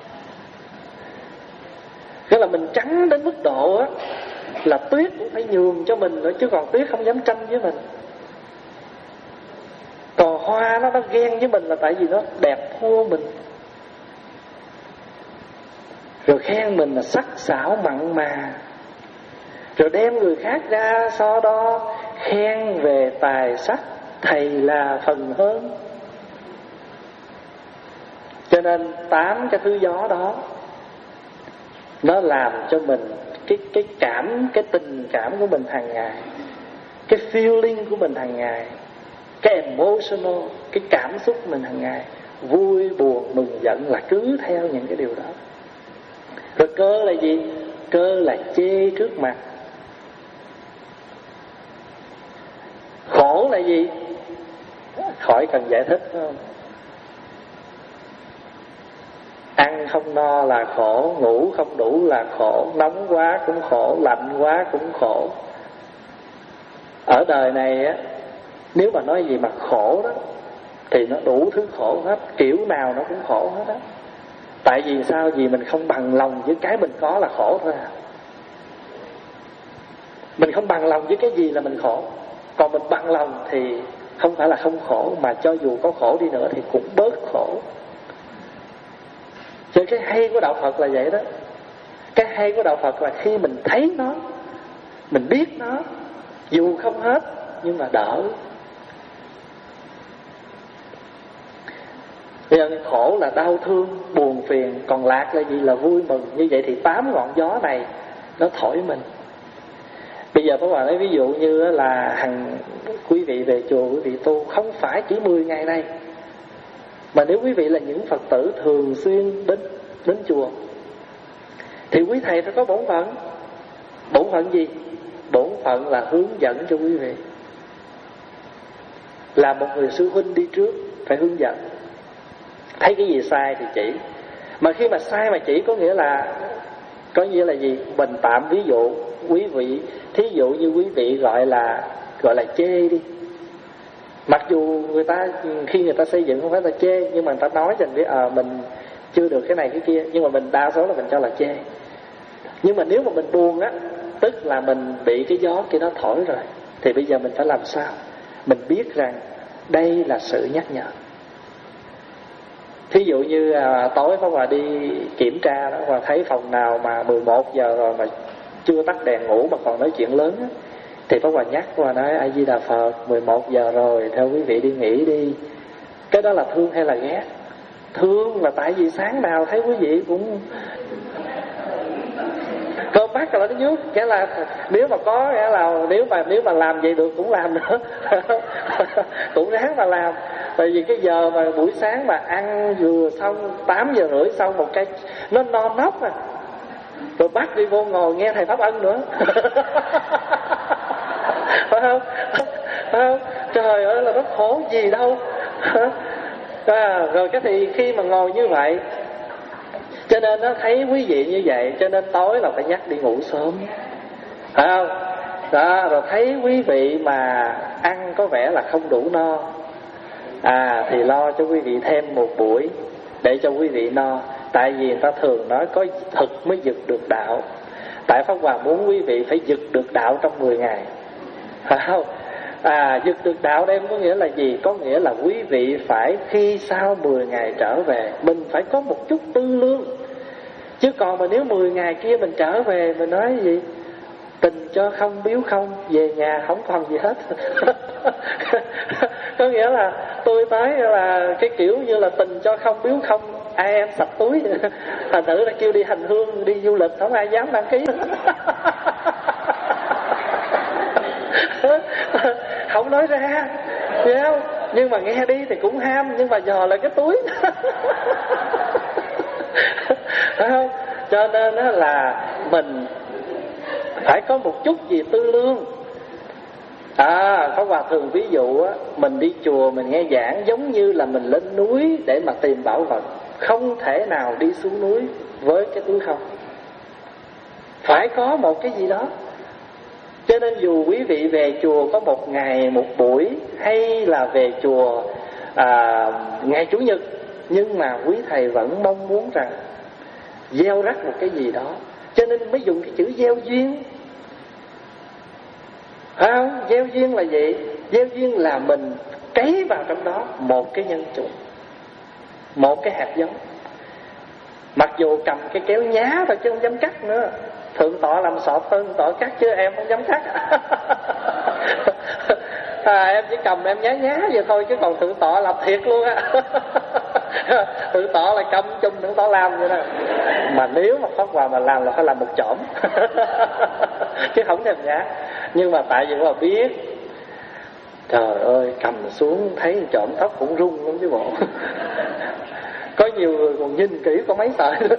S1: Cái là mình trắng đến mức độ á, là tuyết cũng phải nhường cho mình nữa, chứ còn tuyết không dám tranh với mình. Còn hoa nó nó ghen với mình là tại vì nó đẹp thua mình. Rồi khen mình là sắc sảo mặn mà. Rồi đem người khác ra so đo, khen về tài sắc thầy là phần hơn. Cho nên tám cái thứ gió đó nó làm cho mình cái cái cảm, cái tình cảm của mình hàng ngày, cái feeling của mình hàng ngày, cái emotional, cái cảm xúc mình hàng ngày, vui buồn mừng giận là cứ theo những cái điều đó. Rồi cơ là gì? Cơ là chê trước mặt. Khổ là gì? Khỏi cần giải thích phải không? Ăn không no là khổ, ngủ không đủ là khổ, nóng quá cũng khổ, lạnh quá cũng khổ. Ở đời này á, nếu mà nói gì mà khổ đó thì nó đủ thứ khổ hết, kiểu nào nó cũng khổ hết á. Tại vì sao? Vì mình không bằng lòng với cái mình có là khổ thôi à. Mình không bằng lòng với cái gì là mình khổ. Còn mình bằng lòng thì không phải là không khổ, mà cho dù có khổ đi nữa thì cũng bớt khổ. Cho cái hay của đạo Phật là vậy đó. Cái hay của đạo Phật là khi mình thấy nó, mình biết nó, dù không hết nhưng mà đỡ. Bây giờ khổ là đau thương, buồn phiền, còn lạc là gì? Là vui mừng. Như vậy thì tám ngọn gió này nó thổi mình. Bây giờ các bạn lấy ví dụ như là hằng quý vị về chùa, quý vị tu không phải chỉ mười ngày nay, mà nếu quý vị là những Phật tử thường xuyên đến đến chùa thì quý thầy phải có bổn phận. Bổn phận gì? Bổn phận là hướng dẫn cho quý vị. Là một người sư huynh đi trước phải hướng dẫn. Thấy cái gì sai thì chỉ. Mà khi mà sai mà chỉ có nghĩa là có nghĩa là gì? Mình tạm ví dụ quý vị, thí dụ như quý vị gọi là gọi là chê đi. Mặc dù người ta khi người ta xây dựng không phải là chê, nhưng mà người ta nói cho mình biết à, mình chưa được cái này cái kia, nhưng mà mình đa số là mình cho là chê. Nhưng mà nếu mà mình buồn á, tức là mình bị cái gió kia nó thổi rồi, thì bây giờ mình phải làm sao? Mình biết rằng đây là sự nhắc nhở. Thí dụ như à, tối Pháp Hòa đi kiểm tra đó, và thấy phòng nào mà mười một giờ rồi mà chưa tắt đèn ngủ mà còn nói chuyện lớn á, Thì Pháp Hòa nhắc qua nói A Di Đà Phật, mười một giờ rồi, theo quý vị đi nghỉ đi. Cái đó là thương hay là ghét? Thương là tại vì sáng nào thấy quý vị cũng cơm mắt là nó nhút, nghĩa là nếu mà có, nghĩa là nếu mà nếu mà làm vậy được cũng làm nữa. Cũng ráng mà làm. Tại vì cái giờ mà buổi sáng mà ăn vừa xong, tám giờ rưỡi xong một cái nó no nóc à, rồi bắt đi vô ngồi nghe thầy Pháp Ân nữa. Phải không? Phải không? Trời ơi là nó khổ gì đâu. À, rồi cái thì khi mà ngồi như vậy, cho nên nó thấy quý vị như vậy, cho nên tối là phải nhắc đi ngủ sớm, phải không? Đó, rồi thấy quý vị mà ăn có vẻ là không đủ no, à thì lo cho quý vị thêm một buổi để cho quý vị no. Tại vì người ta thường nói có thực mới giật được đạo. Tại Pháp Hòa muốn quý vị phải giật được đạo trong mười ngày, phải không? À, giật được đạo đây có nghĩa là gì? Có nghĩa là quý vị phải khi sau mười ngày trở về, mình phải có một chút tư lương. Chứ còn mà nếu mười ngày kia mình trở về, mình nói gì? Tình cho không biếu không, về nhà không còn gì hết. Có nghĩa là tôi tới là cái kiểu như là tình cho không biếu không, ai em sạch túi. Thành thử là kêu đi hành hương, đi du lịch, không ai dám đăng ký. Không nói ra, hiểu không? Nhưng mà nghe đi thì cũng ham, nhưng mà dò lại cái túi. Phải không? Cho nên là mình phải có một chút gì tư lương. À, có Hòa thường ví dụ á, mình đi chùa mình nghe giảng giống như là mình lên núi để mà tìm bảo vật, không thể nào đi xuống núi với cái túi không, phải có một cái gì đó. Cho nên dù quý vị về chùa có một ngày một buổi, hay là về chùa à, ngày Chủ nhật, nhưng mà quý thầy vẫn mong muốn rằng gieo rắc một cái gì đó. Cho nên mới dùng cái chữ gieo duyên. Phải không? Gieo duyên là gì? Gieo duyên là mình cấy vào trong đó một cái nhân chủng, một cái hạt giống. Mặc dù cầm cái kéo nhá thôi chứ không dám cắt nữa. Thượng tọa làm sọt hơn tọa cắt chứ em không dám cắt. À, em chỉ cầm em nhá nhá vậy thôi, chứ còn thượng tọa làm thiệt luôn á. Thượng tọa là cầm chung thượng tọa làm vậy đó. Mà nếu mà Pháp Hòa mà làm là phải làm một chỏm. Chứ không thèm nhá. Nhưng mà tại vì Pháp Hòa biết, trời ơi cầm xuống thấy chỏm tóc cũng rung lắm chứ bộ. Có nhiều người còn nhìn kỹ có mấy sợi nữa.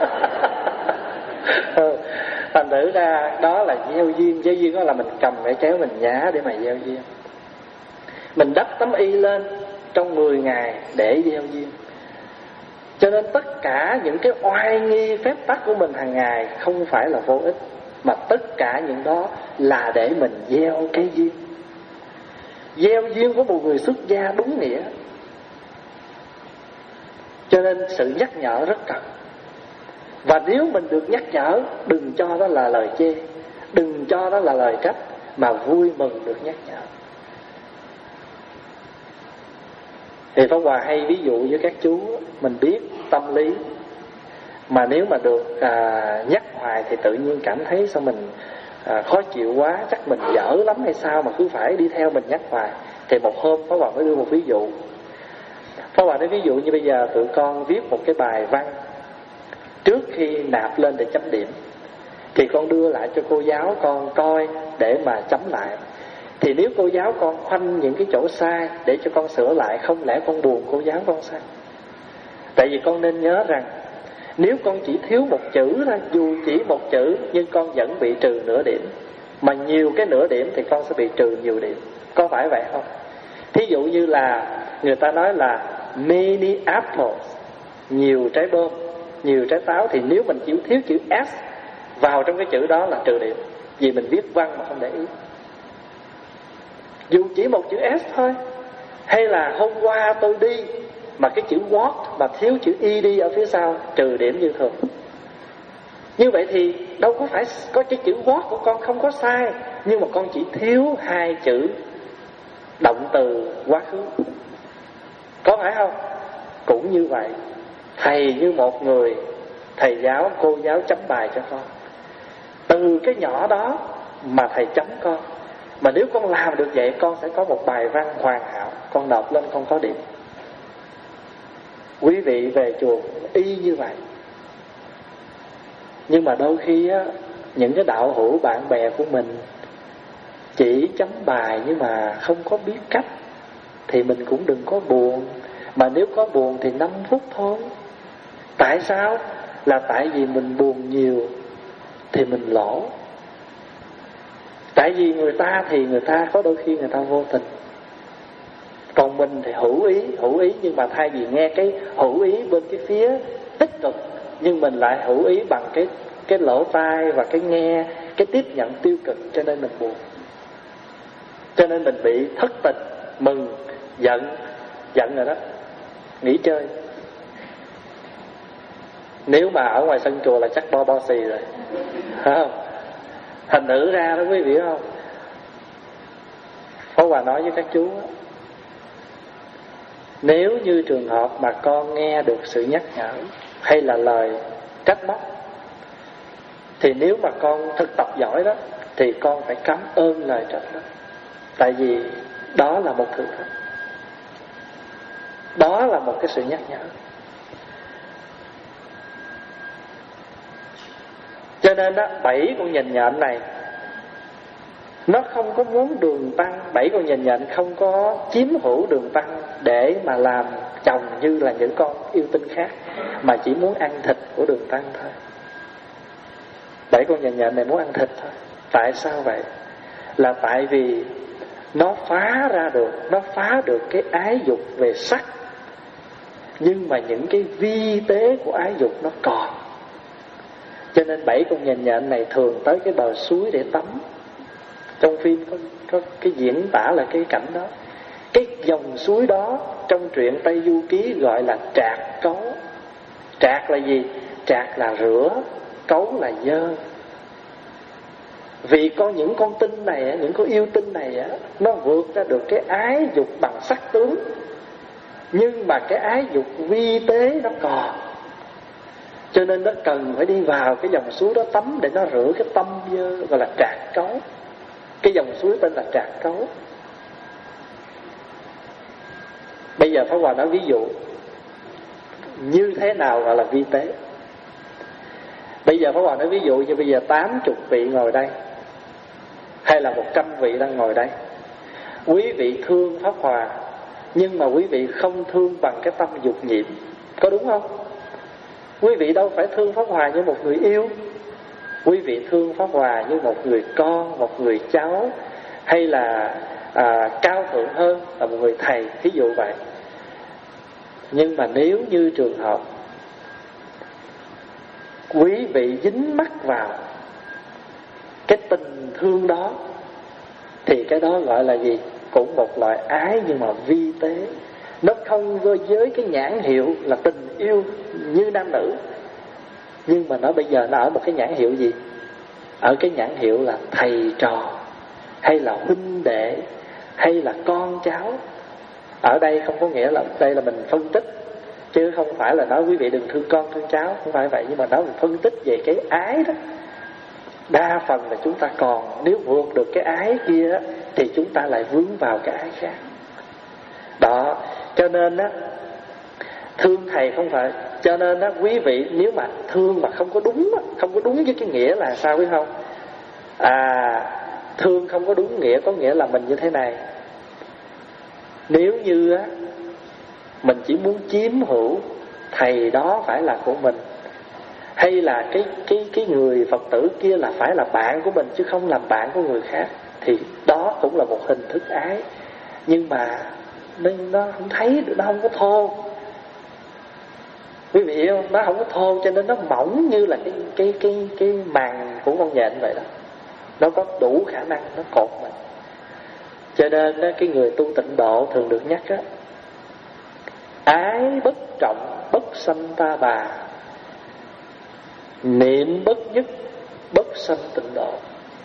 S1: Ừ. Thành thử ra đó là gieo duyên. Gieo duyên đó là mình cầm cái kéo mình nhá để mà gieo duyên. Mình đắp tấm y lên trong mười ngày để gieo duyên. Cho nên tất cả những cái oai nghi phép tắc của mình hàng ngày không phải là vô ích, mà tất cả những đó là để mình gieo cái duyên. Gieo duyên của một người xuất gia đúng nghĩa. Cho nên sự nhắc nhở rất cần. Và nếu mình được nhắc nhở, đừng cho đó là lời chê, đừng cho đó là lời trách, mà vui mừng được nhắc nhở. Thì Pháp Hòa hay ví dụ với các chú, mình biết tâm lý, mà nếu mà được à, nhắc hoài thì tự nhiên cảm thấy sao mình à, khó chịu quá, chắc mình dở lắm hay sao mà cứ phải đi theo mình nhắc hoài. Thì một hôm Pháp Hòa mới đưa một ví dụ. Pháp Hòa nói ví dụ như bây giờ tụi con viết một cái bài văn, trước khi nạp lên để chấm điểm thì con đưa lại cho cô giáo con coi để mà chấm lại. Thì nếu cô giáo con khoanh những cái chỗ sai để cho con sửa lại, không lẽ con buồn cô giáo con sao? Tại vì con nên nhớ rằng nếu con chỉ thiếu một chữ thôi, dù chỉ một chữ, nhưng con vẫn bị trừ nửa điểm. Mà nhiều cái nửa điểm thì con sẽ bị trừ nhiều điểm. Có phải vậy không? Thí dụ như là người ta nói là many apples, nhiều trái bom, nhiều trái táo, thì nếu mình chỉ thiếu chữ S vào trong cái chữ đó là trừ điểm, vì mình viết văn mà không để ý. Dù chỉ một chữ S thôi. Hay là hôm qua tôi đi mà cái chữ what mà thiếu chữ ed ở phía sau, trừ điểm như thường. Như vậy thì đâu có phải có cái chữ what của con không có sai, nhưng mà con chỉ thiếu hai chữ động từ quá khứ. Có phải không? Cũng như vậy, thầy như một người thầy giáo, cô giáo chấm bài cho con, từ cái nhỏ đó mà thầy chấm con, Mà nếu con làm được vậy, con sẽ có một bài văn hoàn hảo, con nộp lên con có điểm. Quý vị về chùa y như vậy. Nhưng mà đôi khi á, những cái đạo hữu bạn bè của mình chỉ chấm bài nhưng mà không có biết cách, thì mình cũng đừng có buồn. Mà nếu có buồn thì năm phút thôi. Tại sao? Là tại vì mình buồn nhiều thì mình lỗ. Tại vì người ta thì người ta có đôi khi người ta vô tình, còn mình thì hữu ý, hữu ý nhưng mà thay vì nghe cái hữu ý bên cái phía tích cực, nhưng mình lại hữu ý bằng cái cái lỗ tai và cái nghe, cái tiếp nhận tiêu cực, cho nên mình buồn. Cho nên mình bị thất tình, mừng, giận, giận rồi đó, nghỉ chơi. Nếu mà ở ngoài sân chùa là chắc bo bo xì rồi, phải không? Thành thử ra đó quý vị không? Pháp Hòa nói với các chú đó, nếu như trường hợp mà con nghe được sự nhắc nhở hay là lời trách móc, thì nếu mà con thực tập giỏi đó, thì con phải cảm ơn lời trách đó. Tại vì đó là một thử thách, đó là một cái sự nhắc nhở. Cho nên đó, bảy con nhện nhện này nó không có muốn đường tăng. Bảy con nhện nhện không có chiếm hữu đường tăng để mà làm chồng như là những con yêu tinh khác, mà chỉ muốn ăn thịt của đường tăng thôi. Bảy con nhện nhện này muốn ăn thịt thôi. Tại sao vậy? Là tại vì nó phá ra được, nó phá được cái ái dục về sắc, nhưng mà những cái vi tế của ái dục nó còn. Cho nên bảy con nhện nhện này thường tới cái bờ suối để tắm. Trong phim có, có cái diễn tả là cái cảnh đó. Cái dòng suối đó trong truyện Tây Du Ký gọi là trạc cấu. Trạc là gì? Trạc là rửa, cấu là dơ. Vì có những con tinh này, những con yêu tinh này, nó vượt ra được cái ái dục bằng sắc tướng, nhưng mà cái ái dục vi tế nó còn. Cho nên nó cần phải đi vào cái dòng suối đó tắm để nó rửa cái tâm dơ, gọi là trạc cấu. Cái dòng suối tên là trạc cấu. Bây giờ Pháp Hòa nói ví dụ như thế nào gọi là vi tế. Bây giờ Pháp Hòa nói ví dụ như bây giờ tám chục vị ngồi đây, hay là một trăm vị đang ngồi đây. Quý vị thương Pháp Hòa, nhưng mà quý vị không thương bằng cái tâm dục nhiễm, có đúng không? Quý vị đâu phải thương Pháp Hòa như một người yêu. Quý vị thương Pháp Hòa như một người con, một người cháu, hay là à, cao thượng hơn là một người thầy, ví dụ vậy. Nhưng mà nếu như trường hợp quý vị dính mắc vào cái tình thương đó, thì cái đó gọi là gì? Cũng một loại ái nhưng mà vi tế. Nó không với cái nhãn hiệu là tình yêu như nam nữ, nhưng mà nó bây giờ nó ở một cái nhãn hiệu gì? Ở cái nhãn hiệu là thầy trò, hay là huynh đệ, hay là con cháu. Ở đây không có nghĩa là đây là mình phân tích, chứ không phải là nói quý vị đừng thương con thương cháu, không phải vậy. Nhưng mà nói mình phân tích về cái ái đó. Đa phần là chúng ta còn, nếu vượt được cái ái kia thì chúng ta lại vướng vào cái ái khác. Đó, cho nên á, thương thầy không phải. Cho nên á, quý vị nếu mà thương mà không có đúng, không có đúng với cái nghĩa là sao biết không? À, thương không có đúng nghĩa, có nghĩa là mình như thế này. Nếu như á, mình chỉ muốn chiếm hữu thầy đó phải là của mình, hay là cái cái cái người Phật tử kia là phải là bạn của mình chứ không làm bạn của người khác, thì đó cũng là một hình thức ái. Nhưng mà nên nó không thấy được, nó không có thô. Quý vị hiểu không? Nó không có thô, cho nên nó mỏng như là cái cái cái cái màng của con nhện vậy đó. Nó có đủ khả năng nó cột mình. Cho nên đó, cái người tu tịnh độ thường được nhắc á, ái bất trọng bất sanh ta bà, niệm bất nhất bất sanh tịnh độ.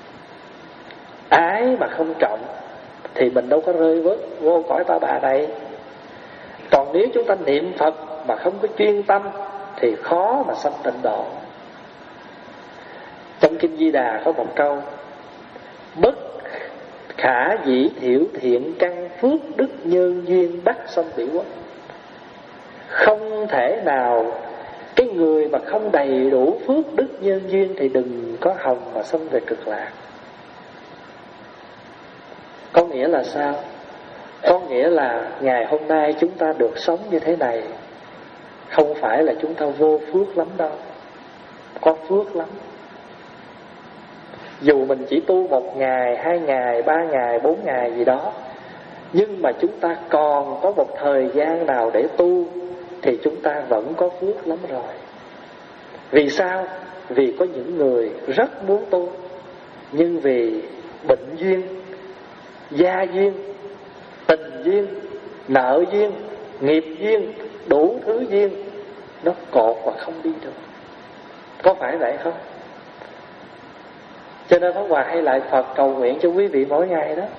S1: Ái mà không trọng thì mình đâu có rơi vớt vô cõi ta bà này. Còn nếu chúng ta niệm Phật mà không có chuyên tâm thì khó mà sanh tịnh độ. Trong Kinh Di Đà có một câu: bất khả dĩ thiểu thiện căn phước đức nhân duyên đắc sanh bị quốc. Không thể nào, cái người mà không đầy đủ phước đức nhân duyên thì đừng có hòng mà sanh về cực lạc. Có nghĩa là sao? Có nghĩa là ngày hôm nay chúng ta được sống như thế này không phải là chúng ta vô phước lắm đâu, có phước lắm. Dù mình chỉ tu một ngày, hai ngày, ba ngày, bốn ngày gì đó, nhưng mà chúng ta còn có một thời gian nào để tu thì chúng ta vẫn có phước lắm rồi. Vì sao? Vì có những người rất muốn tu, nhưng vì bệnh duyên, gia duyên, tình duyên, nợ duyên, nghiệp duyên, đủ thứ duyên, nó cột và không đi được. Có phải vậy không? Cho nên Pháp Hòa hay lại Phật cầu nguyện cho quý vị mỗi ngày đó.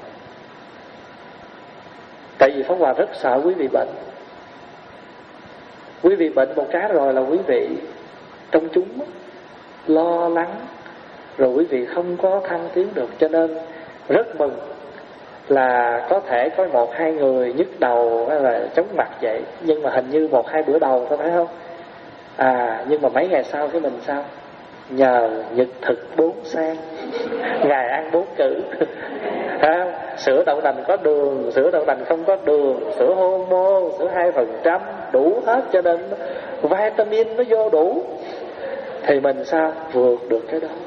S1: Tại vì Pháp Hòa rất sợ quý vị bệnh. Quý vị bệnh một cái rồi là quý vị trong chúng lo lắng, rồi quý vị không có thăng tiến được. Cho nên rất mừng là có thể có một hai người nhức đầu hay là chóng mặt vậy, nhưng mà hình như một hai bữa đầu thôi, phải không? À, nhưng mà mấy ngày sau cái mình sao? Nhờ nhật thực bốn sang, ngày ăn bốn cử. À, sữa đậu nành có đường, sữa đậu nành không có đường, sữa hormone, sữa hai phần trăm, đủ hết, cho nên vitamin nó vô đủ. Thì mình sao? Vượt được cái đó.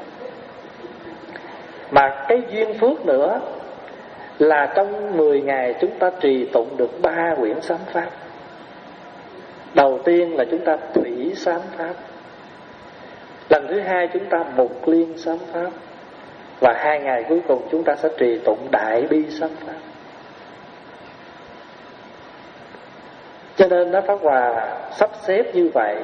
S1: Mà cái duyên phước nữa là trong mười ngày chúng ta trì tụng được ba quyển sám pháp. Đầu tiên là chúng ta thủy sám pháp, lần thứ hai chúng ta mục liên sám pháp, và hai ngày cuối cùng chúng ta sẽ trì tụng đại bi sám pháp. Cho nên nó Pháp Hòa sắp xếp như vậy,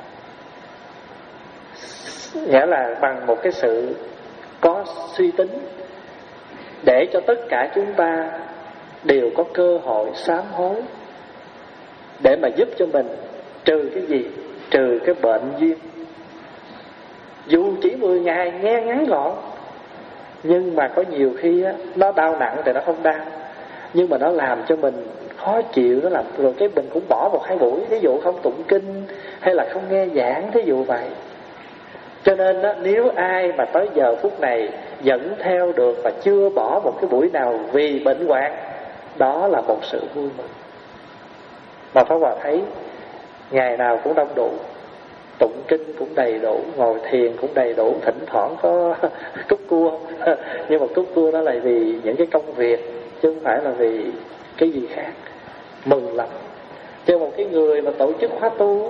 S1: nghĩa là bằng một cái sự có suy tính, để cho tất cả chúng ta đều có cơ hội sám hối, để mà giúp cho mình trừ cái gì? Trừ cái bệnh duyên. Dù chỉ mười ngày nghe ngắn gọn, nhưng mà có nhiều khi á, nó đau nặng thì nó không đau, nhưng mà nó làm cho mình khó chịu, nó làm rồi cái mình cũng bỏ một hai buổi, ví dụ không tụng kinh hay là không nghe giảng, thí dụ vậy. Cho nên đó, nếu ai mà tới giờ phút này vẫn theo được và chưa bỏ một cái buổi nào vì bệnh hoạn, đó là một sự vui mừng. Mà Pháp Hòa thấy ngày nào cũng đông đủ, tụng kinh cũng đầy đủ, ngồi thiền cũng đầy đủ, thỉnh thoảng có cúc cua, nhưng mà cúc cua đó là vì những cái công việc, chứ không phải là vì cái gì khác. Mừng lắm. Cho một cái người mà tổ chức khóa tu,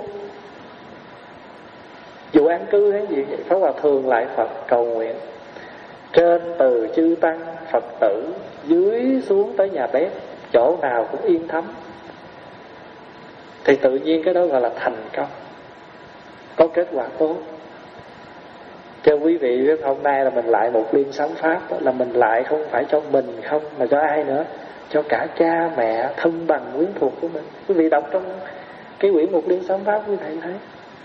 S1: dù an cư hay gì vậy, Pháp Hòa thường lại Phật cầu nguyện trên từ chư tăng Phật tử, dưới xuống tới nhà bếp, chỗ nào cũng yên thấm, thì tự nhiên cái đó gọi là thành công, có kết quả tốt. Cho quý vị biết, hôm nay là mình lại một liên sám pháp đó, là mình lại không phải cho mình không, mà cho ai nữa? Cho cả cha mẹ, thân bằng quyến thuộc của mình. Quý vị đọc trong cái quyển một liên sám pháp quý thầy thấy.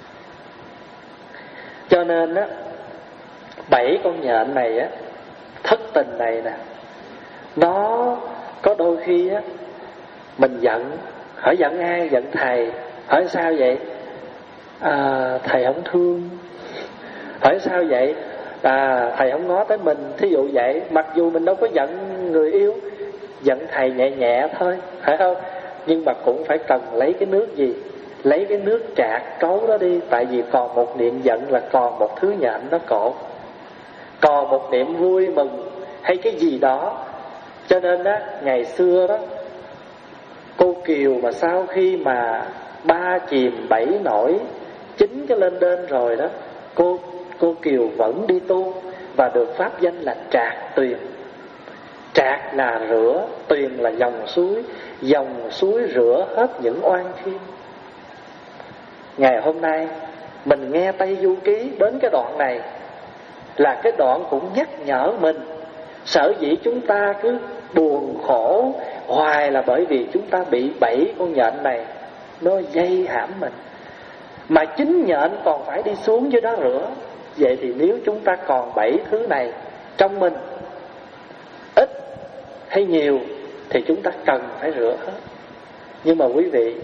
S1: Cho nên á, bảy con nhện này á, thất tình này nè, nó có đôi khi á, mình giận. Hỏi giận ai? Giận thầy. Hỏi sao vậy? À, thầy không thương. Hỏi sao vậy? À, thầy không ngó tới mình, thí dụ vậy. Mặc dù mình đâu có giận người yêu, giận thầy nhẹ nhẹ thôi, phải không? Nhưng mà cũng phải cần lấy cái nước gì? Lấy cái nước trạc cấu đó đi. Tại vì còn một niệm giận là còn một thứ nhện nó cột, còn một niệm vui mừng hay cái gì đó. Cho nên đó, ngày xưa đó, cô Kiều mà sau khi mà ba chìm bảy nổi, chín cái lên đên rồi đó, cô cô Kiều vẫn đi tu và được pháp danh là Trạc Tuyền. Trạc là rửa, Tuyền là dòng suối, dòng suối rửa hết những oan khiên. Ngày hôm nay mình nghe Tây Du Ký đến cái đoạn này là cái đoạn cũng nhắc nhở mình. Sở dĩ chúng ta cứ buồn khổ hoài là bởi vì chúng ta bị bảy con nhện này nó dây hãm mình, mà chính nhện còn phải đi xuống dưới đó rửa. Vậy thì nếu chúng ta còn bảy thứ này trong mình, ít hay nhiều thì chúng ta cần phải rửa hết. Nhưng mà quý vị,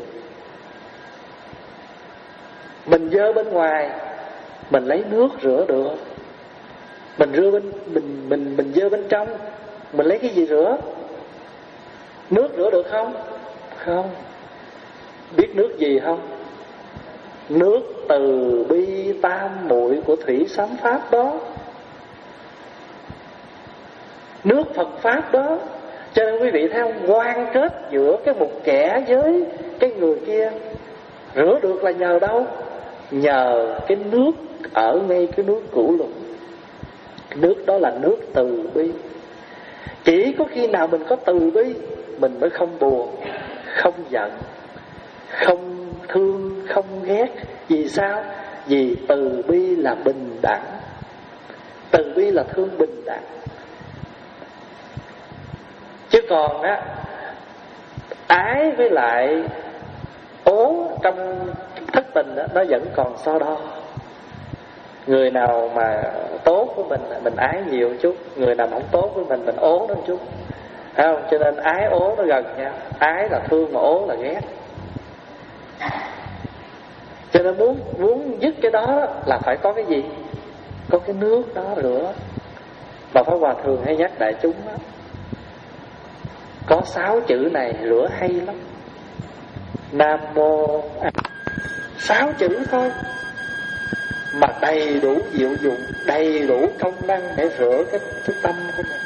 S1: mình dơ bên ngoài, mình lấy nước rửa được. Mình rửa bên mình mình mình dơ bên trong, mình lấy cái gì rửa? Nước rửa được không? Không. Biết nước gì không? Nước từ bi tam muội của thủy sám pháp đó, nước Phật pháp đó. Cho nên quý vị thấy không, quan kết giữa cái một kẻ với cái người kia. Rửa được là nhờ đâu? Nhờ cái nước ở ngay cái núi Cửu Lục. Nước đó là nước từ bi. Chỉ có khi nào mình có từ bi, mình mới không buồn, không giận, không thương, không ghét. Vì sao? Vì từ bi là bình đẳng. Từ bi là thương bình đẳng. Chứ còn á, ái với lại ố trong thất tình đó, nó vẫn còn so đo. Người nào mà tốt với mình, mình ái nhiều chút. Người nào không tốt với mình, mình ố nó một chút. Thấy không? Cho nên ái ố nó gần nhau. Ái là thương mà ố là ghét. Cho nên muốn muốn dứt cái đó là phải có cái gì? Có cái nước đó rửa. Mà Pháp Hòa thường hay nhắc đại chúng đó, có sáu chữ này rửa hay lắm. Nam mô A. Sáu chữ thôi mà đầy đủ diệu dụng, đầy đủ công năng để rửa cái, cái tâm của mình.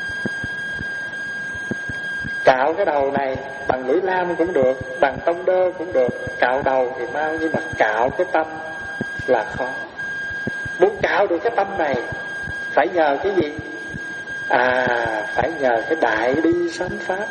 S1: Cạo cái đầu này bằng lưỡi lam cũng được, bằng tông đơ cũng được. Cạo đầu thì mau, nhưng mà cạo cái tâm là khó. Muốn cạo được cái tâm này phải nhờ cái gì? À, phải nhờ cái đại bi sám pháp.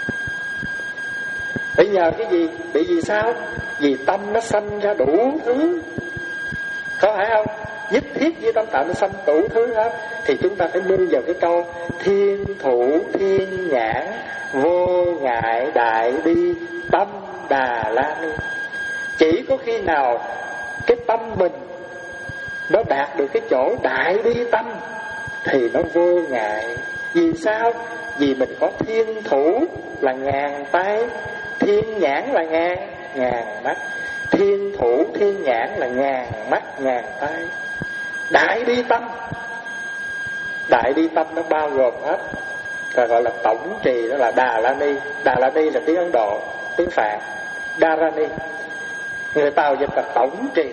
S1: Phải nhờ cái gì? Bởi vì sao? Vì tâm nó sanh ra đủ thứ, có phải không? Nhất thiết với tâm tạo nó sanh đủ thứ hết. Thì chúng ta phải nương vào cái câu thiên thủ thiên nhãn vô ngại đại bi tâm đà la ni. Chỉ có khi nào cái tâm mình nó đạt được cái chỗ đại bi tâm thì nó vô ngại. Vì sao? Vì mình có thiên thủ là ngàn tay, thiên nhãn là ngàn ngàn mắt. Thiên thủ thiên nhãn là ngàn mắt ngàn tay. Đại bi tâm, đại bi tâm nó bao gồm hết, rồi gọi là tổng trì, đó là Đà La Ni. Đà La Ni là tiếng Ấn Độ, tiếng Phạn. Dharani, người Tàu dịch là tổng trì.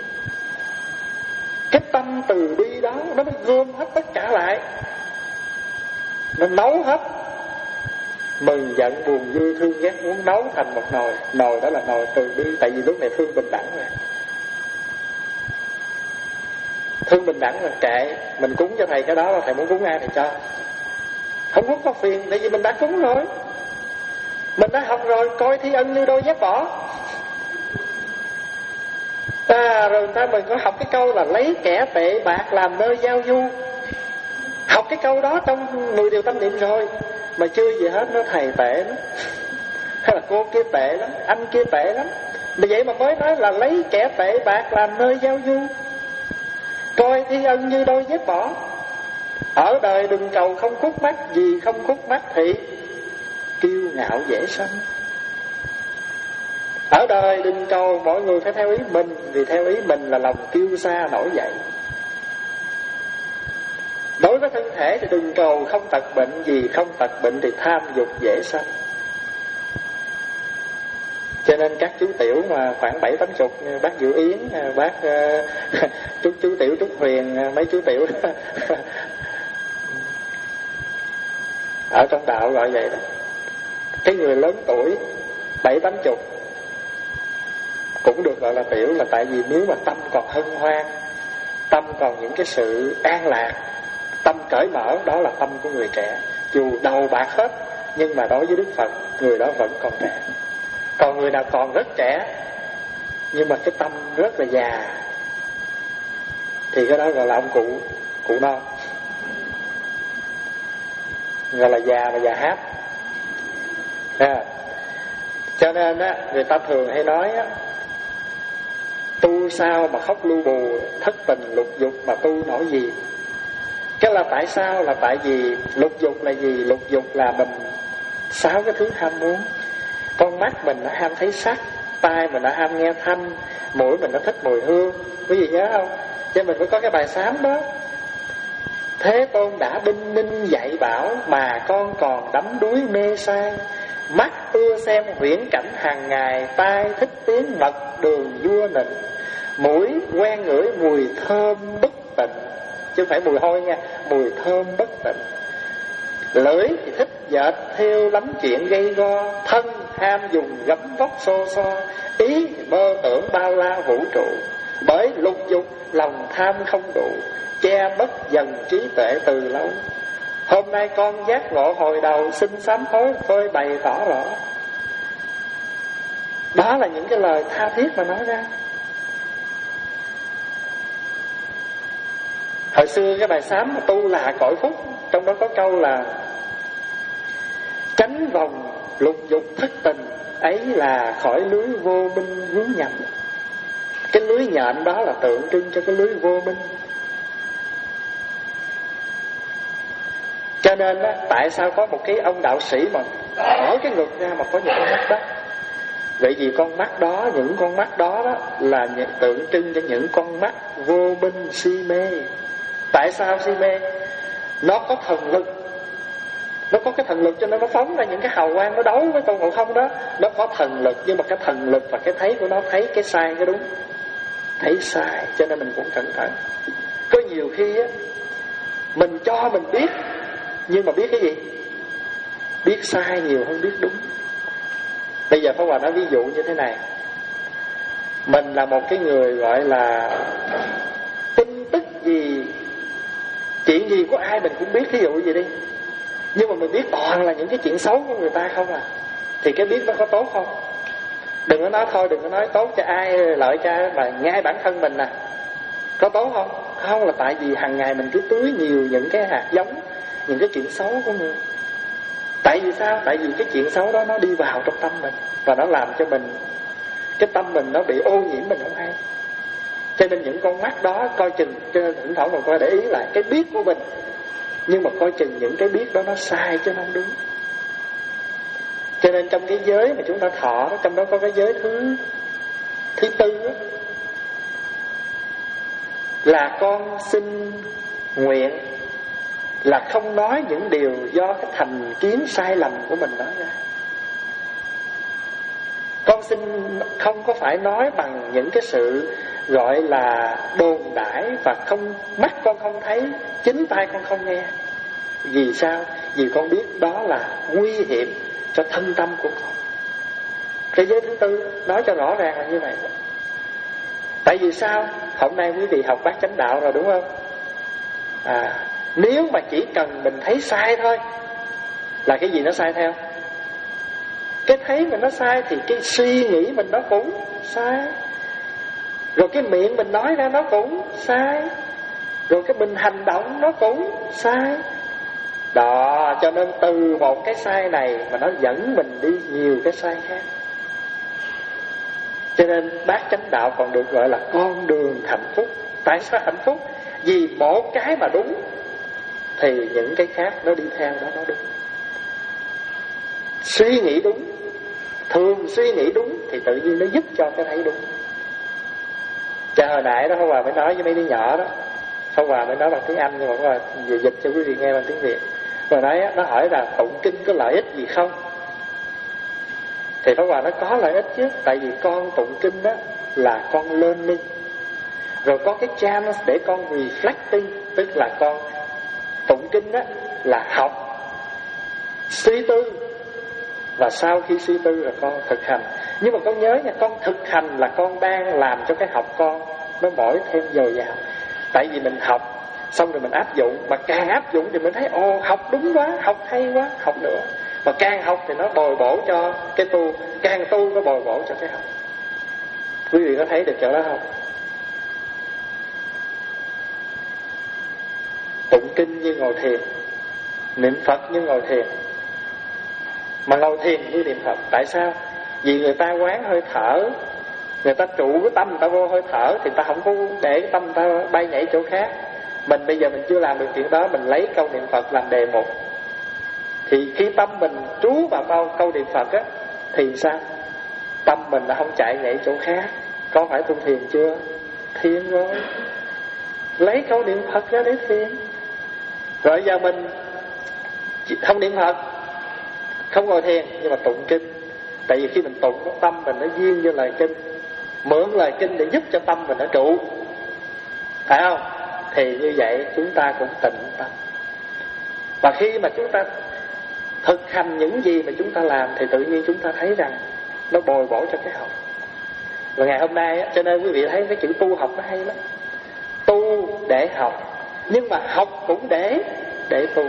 S1: Cái tâm từ bi đó nó mới gom hết tất cả lại, nó nấu hết mừng giận buồn vui thương ghét, muốn nấu thành một nồi. Nồi đó là nồi từ bi. Tại vì lúc này thương bình đẳng rồi. Thương bình đẳng là kệ, mình cúng cho thầy cái đó, là thầy muốn cúng ai thì cho, không cúng có phiền. Tại vì mình đã cúng rồi, mình đã học rồi, coi thi ân như đôi dép bỏ. À, rồi người ta mình có học cái câu là lấy kẻ tệ bạc làm nơi giao du. Học cái câu đó trong mười điều tâm niệm rồi mà chưa gì hết, nó thầy tệ lắm, hay là cô kia tệ lắm, anh kia tệ lắm. Vì vậy mà mới nói là lấy kẻ tệ bạc làm nơi giao du, coi thi ân như đôi dép bỏ. Ở đời đừng cầu không khúc mắc, vì không khúc mắc thì kiêu ngạo dễ sanh. Ở đời đừng cầu mọi người phải theo ý mình, vì theo ý mình là lòng kiêu sa nổi dậy. Đối với thân thể thì đừng cầu không tật bệnh, vì không tật bệnh thì tham dục dễ sanh. Cho nên các chú tiểu mà khoảng bảy tám chục, bác Dự Yến, bác uh, chú chú tiểu Trúc Huyền, mấy chú tiểu đó ở trong đạo gọi vậy đó. Cái người lớn tuổi bảy tám chục cũng được gọi là tiểu, là tại vì nếu mà tâm còn hân hoan, tâm còn những cái sự an lạc, tâm cởi mở, đó là tâm của người trẻ. Dù đầu bạc hết, nhưng mà đối với Đức Phật, người đó vẫn còn trẻ. Còn người nào còn rất trẻ nhưng mà cái tâm rất là già thì cái đó gọi là ông cụ, cụ non, gọi là già mà già hát. À, cho nên á, người ta thường hay nói á, tu sao mà khóc lu bù, thất tình lục dục mà tu nổi gì. Cái là tại sao? Là tại vì lục dục là gì? Lục dục là mình sáu cái thứ ham muốn. Con mắt mình nó ham thấy sắc, tai mình nó ham nghe thanh, mũi mình nó thích mùi hương. Quý vị nhớ không? Cho mình mới có cái bài sám đó. Thế Tôn đã đinh ninh dạy bảo mà con còn đắm đuối mê say. Mắt ưa xem huyễn cảnh hàng ngày, tai thích tiếng mật đường vua nịnh, mũi quen ngửi mùi thơm bất tịnh, chứ không phải mùi hôi nha, mùi thơm bất tịnh. Lưỡi thì thích dệt theo lắm chuyện gây go, thân ham dùng gấm vóc xô xo, ý mơ tưởng bao la vũ trụ. Bởi lục dục lòng tham không đủ, che mất dần trí tuệ từ lâu. Hôm nay con giác ngộ hồi đầu, xin sám hối tôi bày tỏ rõ. Đó là những cái lời tha thiết mà nói ra. Hồi xưa cái bài sám tu là cõi phúc, trong đó có câu là tránh vòng lục dục thất tình, ấy là khỏi lưới vô minh vướng nhầm. Cái lưới nhện đó là tượng trưng cho cái lưới vô minh. Cho nên á, tại sao có một cái ông đạo sĩ mà mở cái ngực ra mà có những con mắt đó? Vậy vì con mắt đó, những con mắt đó, đó là những tượng trưng cho những con mắt vô minh si mê. Tại sao si mê? Nó có thần lực, nó có cái thần lực cho nên nó phóng ra những cái hào quang, nó đấu với Tôn Ngộ Không đó. Nó có thần lực, nhưng mà cái thần lực và cái thấy của nó thấy cái sai cái đúng, thấy sai, cho nên mình cũng cẩn thận. Có nhiều khi á, mình cho mình biết, nhưng mà biết cái gì? Biết sai nhiều hơn biết đúng. Bây giờ Pháp Hòa nói ví dụ như thế này. Mình là một cái người gọi là tin tức gì, chuyện gì của ai mình cũng biết, thí dụ gì đi. Nhưng mà mình biết toàn là những cái chuyện xấu của người ta không à, thì cái biết nó có tốt không? Đừng có nói thôi, đừng có nói tốt cho ai, lợi cho ai, mà ngay bản thân mình nè, có tốt không? Không, là tại vì hàng ngày mình cứ tưới nhiều những cái hạt giống, những cái chuyện xấu của người. Tại vì sao? Tại vì cái chuyện xấu đó nó đi vào trong tâm mình, và nó làm cho mình, cái tâm mình nó bị ô nhiễm, mình không hay. Cho nên những con mắt đó coi chừng, cho nên thỉnh thoảng mình coi để ý lại cái biết của mình, nhưng mà coi chừng những cái biết đó nó sai chứ không đúng. Cho nên trong cái giới mà chúng ta thọ đó, trong đó có cái giới thứ thứ tư đó, là con xin nguyện là không nói những điều do cái thành kiến sai lầm của mình nói ra. Con xin không có phải nói bằng những cái sự gọi là đồn đãi, và không, mắt con không thấy, chính tai con không nghe. Vì sao? Vì con biết đó là nguy hiểm cho thân tâm của con. Cái giới thứ tư nói cho rõ ràng là như vậy. Tại vì sao? Hôm nay quý vị học bát chánh đạo rồi đúng không? À, nếu mà chỉ cần mình thấy sai thôi, là cái gì nó sai theo? Cái thấy mình nó sai thì cái suy nghĩ mình nó cũng sai, rồi cái miệng mình nói ra nó cũng sai, rồi cái mình hành động nó cũng sai. Đó, cho nên từ một cái sai này mà nó dẫn mình đi nhiều cái sai khác. Cho nên bát chánh đạo còn được gọi là con đường hạnh phúc. Tại sao hạnh phúc? Vì một cái mà đúng thì những cái khác nó đi theo đó nó đúng. Suy nghĩ đúng, thường suy nghĩ đúng thì tự nhiên nó giúp cho cái thấy đúng. Cho hồi nãy đó Pháp Hòa mới nói với mấy đứa nhỏ đó, Pháp Hòa mới nói bằng tiếng Anh nhưng mà Pháp Hòa dịch cho quý vị nghe bằng tiếng Việt. Rồi nói nó hỏi là tụng kinh có lợi ích gì không? Thì Pháp Hòa nói có lợi ích chứ. Tại vì con tụng kinh đó là con learning, rồi có cái chance để con reflecting, tức là con tụng kinh đó là học, suy tư, và sau khi suy tư là con thực hành. Nhưng mà con nhớ nha, con thực hành là con đang làm cho cái học con nó mỗi thêm dồi dào. Tại vì mình học xong rồi mình áp dụng, mà càng áp dụng thì mình thấy ồ học đúng quá, học hay quá, học nữa. Mà càng học thì nó bồi bổ cho cái tu, càng tu nó bồi bổ cho cái học. Quý vị có thấy được chỗ đó không? Tụng kinh như ngồi thiền, niệm Phật như ngồi thiền. Mà ngồi thiền như niệm Phật. Tại sao? Vì người ta quán hơi thở, người ta trụ cái tâm người ta vô hơi thở, thì người ta không có để cái tâm người ta bay nhảy chỗ khác. Mình bây giờ mình chưa làm được chuyện đó, mình lấy câu niệm Phật làm đề mục, thì khi tâm mình trú vào câu, câu niệm Phật á, thì sao? Tâm mình nó không chạy nhảy chỗ khác. Có phải tu thiền chưa? Thiền rồi. Lấy câu niệm Phật ra để thiền. Rồi giờ mình không niệm Phật, không ngồi thiền, nhưng mà tụng kinh. Tại vì khi mình tụng, tâm mình nó duyên như lời kinh, mượn lời kinh để giúp cho tâm mình nó trụ, phải không? Thì như vậy chúng ta cũng tịnh tâm. Và khi mà chúng ta thực hành những gì mà chúng ta làm, thì tự nhiên chúng ta thấy rằng nó bồi bổ cho cái học. Và ngày hôm nay á, cho nên quý vị thấy cái chữ tu học nó hay lắm. Tu để học, nhưng mà học cũng để để tu.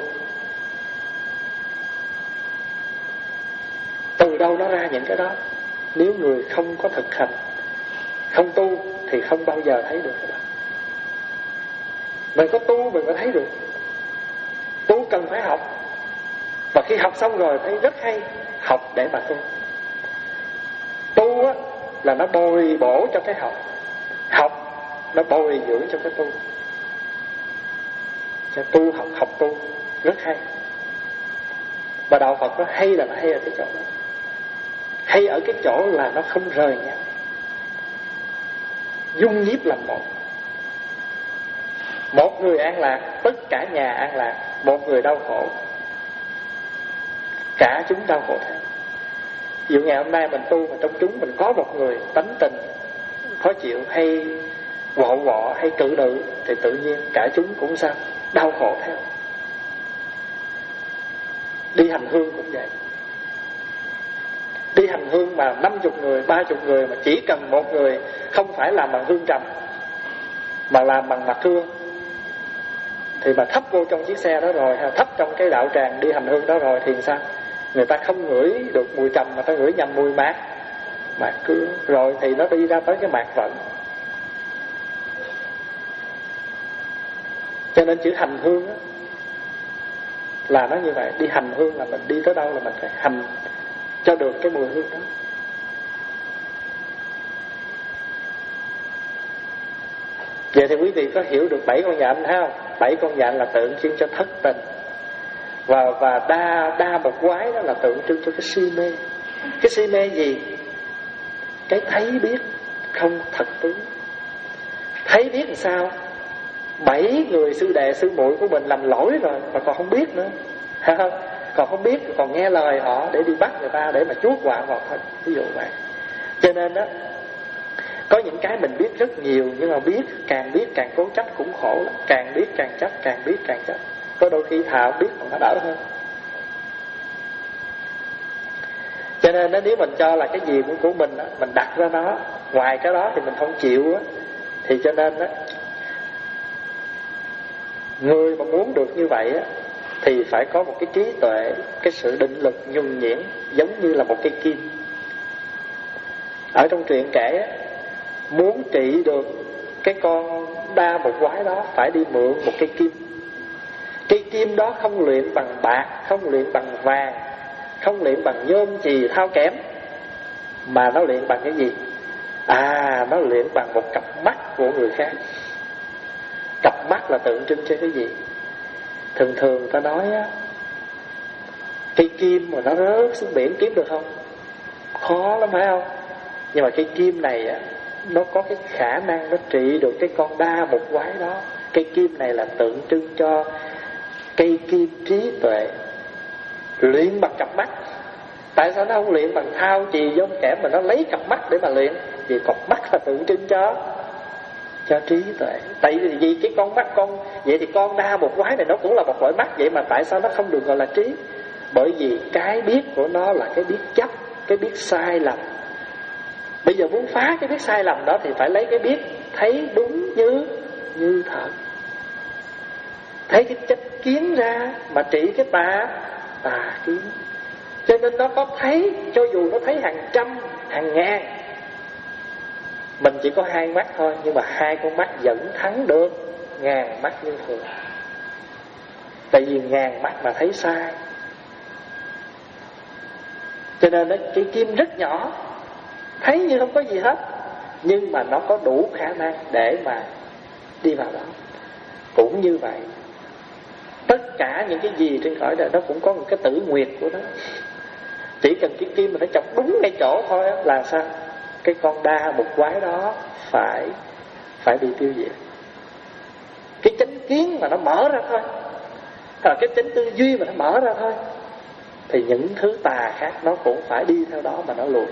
S1: Từ đâu nó ra những cái đó? Nếu người không có thực hành, không tu, thì không bao giờ thấy được cái đó. Mình có tu mình mới thấy được. Tu cần phải học. Và khi học xong rồi thấy rất hay. Học để mà tu. Tu á, là nó bồi bổ cho cái học. Học nó bồi dưỡng cho cái tu. Cho tu học, học tu rất hay. Và đạo Phật nó hay là nó hay ở cái chỗ đó. Hay ở cái chỗ là nó không rời nhau, dung nhiếp làm một. Một người an lạc, tất cả nhà an lạc. Một người đau khổ, cả chúng đau khổ theo. Ví dụ ngày hôm nay mình tu, mà trong chúng mình có một người tánh tình khó chịu, hay quọ quọ, hay cự nữ, thì tự nhiên cả chúng cũng sao? Đau khổ theo. Đi hành hương cũng vậy. Đi hành hương mà năm chục người, ba chục người, mà chỉ cần một người không phải làm bằng hương trầm, mà làm bằng mặt hương, thì mà thấp vô trong chiếc xe đó rồi, hay thấp trong cái đạo tràng đi hành hương đó rồi, thì sao? Người ta không ngửi được mùi trầm, mà ta ngửi nhầm mùi mát, mát cưa. Rồi thì nó đi ra tới cái mạt vận. Cho nên chữ hành hương á, là nó như vậy. Đi hành hương là mình đi tới đâu là mình phải hành cho được cái mùi hương đó. Vậy thì quý vị có hiểu được bảy con nhện hay không? Bảy con nhện là tượng trưng cho thất tình. Và và đa đa một quái đó là tượng trưng cho cái si mê. Cái si mê gì? Cái thấy biết không thật tướng. Thấy biết làm sao? Bảy người sư đệ sư muội của mình làm lỗi rồi mà còn không biết nữa, hay không? Còn không biết, còn nghe lời họ để đi bắt người ta, để mà chuốc họa vào thân. Ví dụ vậy. Cho nên đó, có những cái mình biết rất nhiều, nhưng mà biết càng biết càng cố chấp cũng khổ lắm. Càng biết càng chấp, càng biết càng chấp. Có đôi khi thà biết còn nó đỡ hơn. Cho nên đó, nếu mình cho là cái gì cũng của mình đó, mình đặt ra nó, ngoài cái đó thì mình không chịu đó, thì cho nên đó, người mà muốn được như vậy á, thì phải có một cái trí tuệ, cái sự định lực nhuần nhuyễn, giống như là một cây kim. Ở trong truyện kể á, muốn trị được cái con đa một quái đó, phải đi mượn một cây kim. Cây kim đó không luyện bằng bạc, không luyện bằng vàng, không luyện bằng nhôm chì thao kém, mà nó luyện bằng cái gì? À, nó luyện bằng một cặp mắt của người khác. Cặp mắt là tượng trưng cho cái gì? Thường thường ta nói á, cây kim mà nó rớt xuống biển kiếm được không? Khó lắm phải không? Nhưng mà cây kim này á, nó có cái khả năng nó trị được cái con đa một quái đó. Cây kim này là tượng trưng cho cây kim trí tuệ, luyện bằng cặp mắt. Tại sao nó không luyện bằng thao chì giống kẽm, mà nó lấy cặp mắt để mà luyện? Vì cặp mắt là tượng trưng cho cho trí tuệ. Tại vì vì cái con mắt con vậy thì con đa một quái này nó cũng là một loại mắt, vậy mà tại sao nó không được gọi là trí? Bởi vì cái biết của nó là cái biết chấp, cái biết sai lầm. Bây giờ muốn phá cái biết sai lầm đó thì phải lấy cái biết thấy đúng như như thật, thấy cái chất kiến ra mà trị cái tà tà kiến. Cho nên nó có thấy, cho dù nó thấy hàng trăm, hàng ngàn, mình chỉ có hai mắt thôi, nhưng mà hai con mắt vẫn thắng được ngàn mắt như thường. Tại vì ngàn mắt mà thấy sai. Cho nên đó, cái kim rất nhỏ, thấy như không có gì hết, nhưng mà nó có đủ khả năng để mà đi vào đó. Cũng như vậy, tất cả những cái gì trên cõi đời nó cũng có một cái tử nguyệt của nó. Chỉ cần cái kim mình phải chọc đúng ngay chỗ thôi là sao? Cái con đa bục quái đó phải phải bị tiêu diệt. Cái chánh kiến mà nó mở ra thôi, hoặc cái chánh tư duy mà nó mở ra thôi, thì những thứ tà khác nó cũng phải đi theo đó mà nó lùi.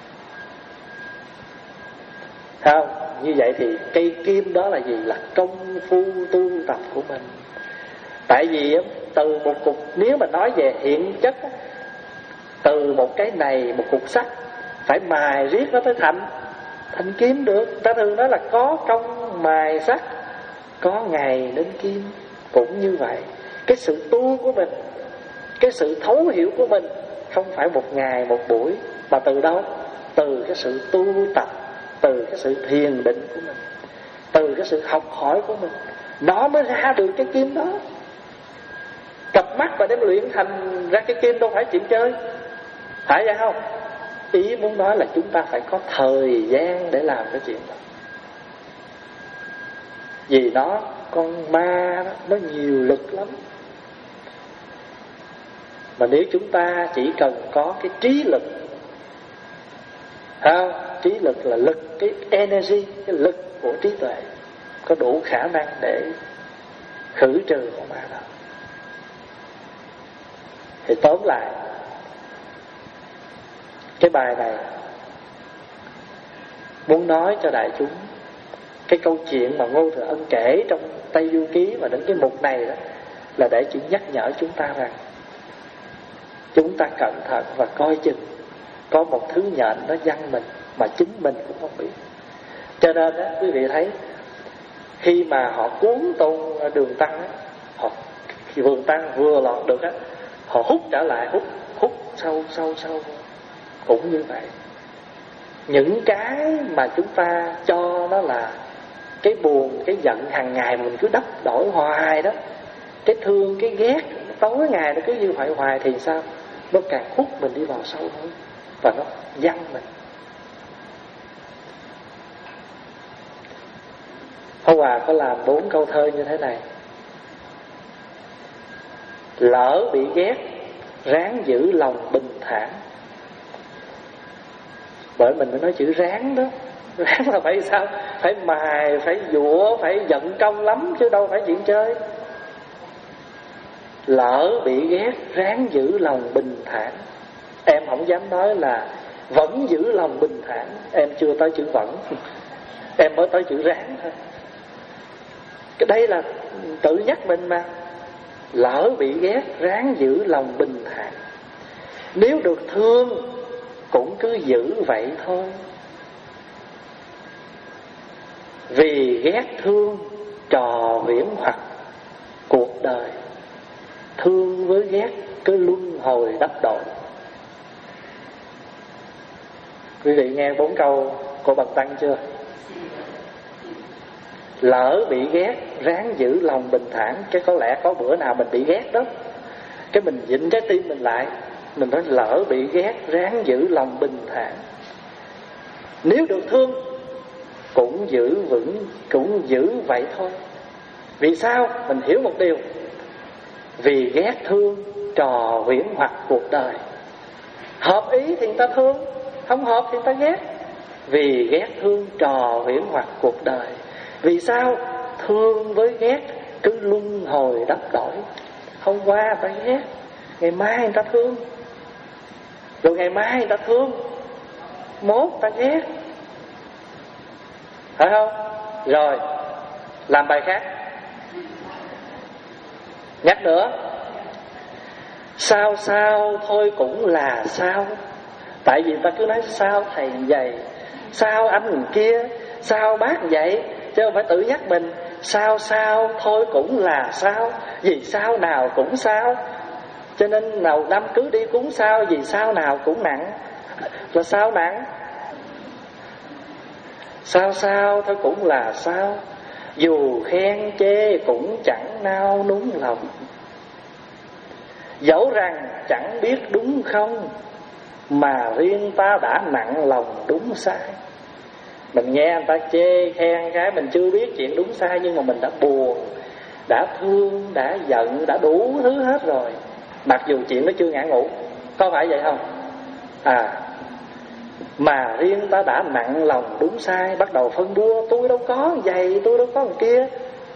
S1: Không? Như vậy thì cây kim đó là gì? Là công phu tu tập của mình. Tại vì từ một cục, nếu mà nói về hiện chất, từ một cái này, một cục sắt phải mài riết nó tới thành thành kim được. Ta thường nói là có công mài sắt, có ngày đến kim. Cũng như vậy, cái sự tu của mình, cái sự thấu hiểu của mình không phải một ngày một buổi, mà từ đâu? Từ cái sự tu tập, từ cái sự thiền định của mình, từ cái sự học hỏi của mình, nó mới ra được cái kim đó. Cặp mắt mà đem luyện thành ra cái kim đâu phải chuyện chơi, phải vậy không? Ý muốn nói là chúng ta phải có thời gian để làm cái chuyện đó. Vì nó, con ma đó, nó nhiều lực lắm. Mà nếu chúng ta chỉ cần có cái trí lực, không? Trí lực là lực, cái energy, cái lực của trí tuệ, có đủ khả năng để khử trừ con ma đó. Thì tóm lại, cái bài này muốn nói cho đại chúng cái câu chuyện mà Ngô Thừa Ân kể trong Tây Du Ký và đến cái mục này đó, là để chỉ nhắc nhở chúng ta rằng chúng ta cẩn thận và coi chừng có một thứ nhện nó giăng mình mà chính mình cũng không biết. Cho nên đó, quý vị thấy khi mà họ cuốn Tôn Đường Tăng đó, họ Vườn Tăng vừa lọt được á, họ hút trở lại, hút hút sâu sâu sâu. Cũng như vậy, những cái mà chúng ta cho nó là cái buồn, cái giận hàng ngày mình cứ đắp đổi hoài đó, cái thương, cái ghét tối ngày nó cứ như vậy hoài, thì sao? Nó càng hút mình đi vào sâu hơn và nó giăng mình. Hôm Hòa có làm bốn câu thơ như thế này: lỡ bị ghét ráng giữ lòng bình thản. Bởi mình mới nói chữ ráng đó. Ráng là phải sao? Phải mài, phải dũa, phải giận công lắm, chứ đâu phải chuyện chơi. Lỡ bị ghét ráng giữ lòng bình thản. Em không dám nói là vẫn giữ lòng bình thản, em chưa tới chữ vẫn, em mới tới chữ ráng thôi. Cái đây là tự nhắc mình mà. Lỡ bị ghét ráng giữ lòng bình thản. Nếu được thương cũng cứ giữ vậy thôi. Vì ghét thương trò huyễn hoặc cuộc đời. Thương với ghét cứ luân hồi đắp đổi. Quý vị nghe bốn câu của Bần Tăng chưa? Lỡ bị ghét ráng giữ lòng bình thản. Cái có lẽ có bữa nào mình bị ghét đó, cái mình dịnh trái tim mình lại, mình nói lỡ bị ghét ráng giữ lòng bình thản. Nếu được thương cũng giữ vững, cũng giữ vậy thôi. Vì sao? Mình hiểu một điều: vì ghét thương trò huyễn hoặc cuộc đời. Hợp ý thì người ta thương, không hợp thì người ta ghét. Vì ghét thương trò huyễn hoặc cuộc đời. Vì sao? Thương với ghét cứ luân hồi đắp đổi. Hôm qua người ta ghét, ngày mai người ta thương, rồi ngày mai người ta thương, mốt người ta ghét, phải không? Rồi làm bài khác. Nhắc nữa: sao sao thôi cũng là sao. Tại vì ta cứ nói sao thầy vậy, sao anh người kia, sao bác vậy, chứ không phải tự nhắc mình. Sao sao thôi cũng là sao. Vì sao nào cũng sao. Cho nên đầu năm cứ đi cúng sao. Vì sao nào cũng nặng. Là sao nặng? Sao sao thôi cũng là sao. Dù khen chê cũng chẳng nao núng lòng. Dẫu rằng chẳng biết đúng không, mà riêng ta đã nặng lòng đúng sai. Mình nghe người ta chê khen cái mình chưa biết chuyện đúng sai, nhưng mà mình đã buồn, đã thương, đã giận, đã đủ thứ hết rồi, mặc dù chuyện nó chưa ngã ngũ. Có phải vậy không? À, mà riêng ta đã nặng lòng đúng sai, bắt đầu phân bua, tôi đâu có vậy, tôi đâu có kia.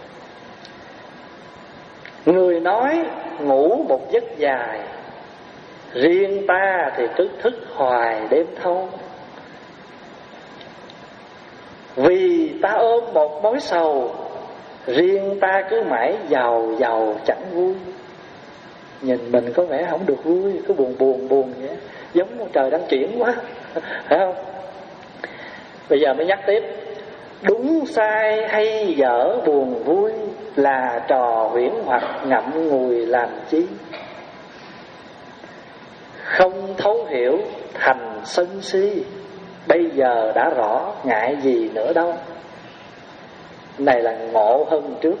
S1: Người nói ngủ một giấc dài, riêng ta thì cứ thức hoài đêm thâu. Vì ta ôm một mối sầu, riêng ta cứ mãi giàu giàu chẳng vui. Nhìn mình có vẻ không được vui, cứ buồn buồn buồn vậy, giống trời đang chuyển quá. Phải không? Bây giờ mới nhắc tiếp. Đúng sai hay dở buồn vui, là trò huyễn hoặc ngậm ngùi làm chi. Không thấu hiểu thành sân si, bây giờ đã rõ ngại gì nữa đâu. Này là ngộ hơn trước.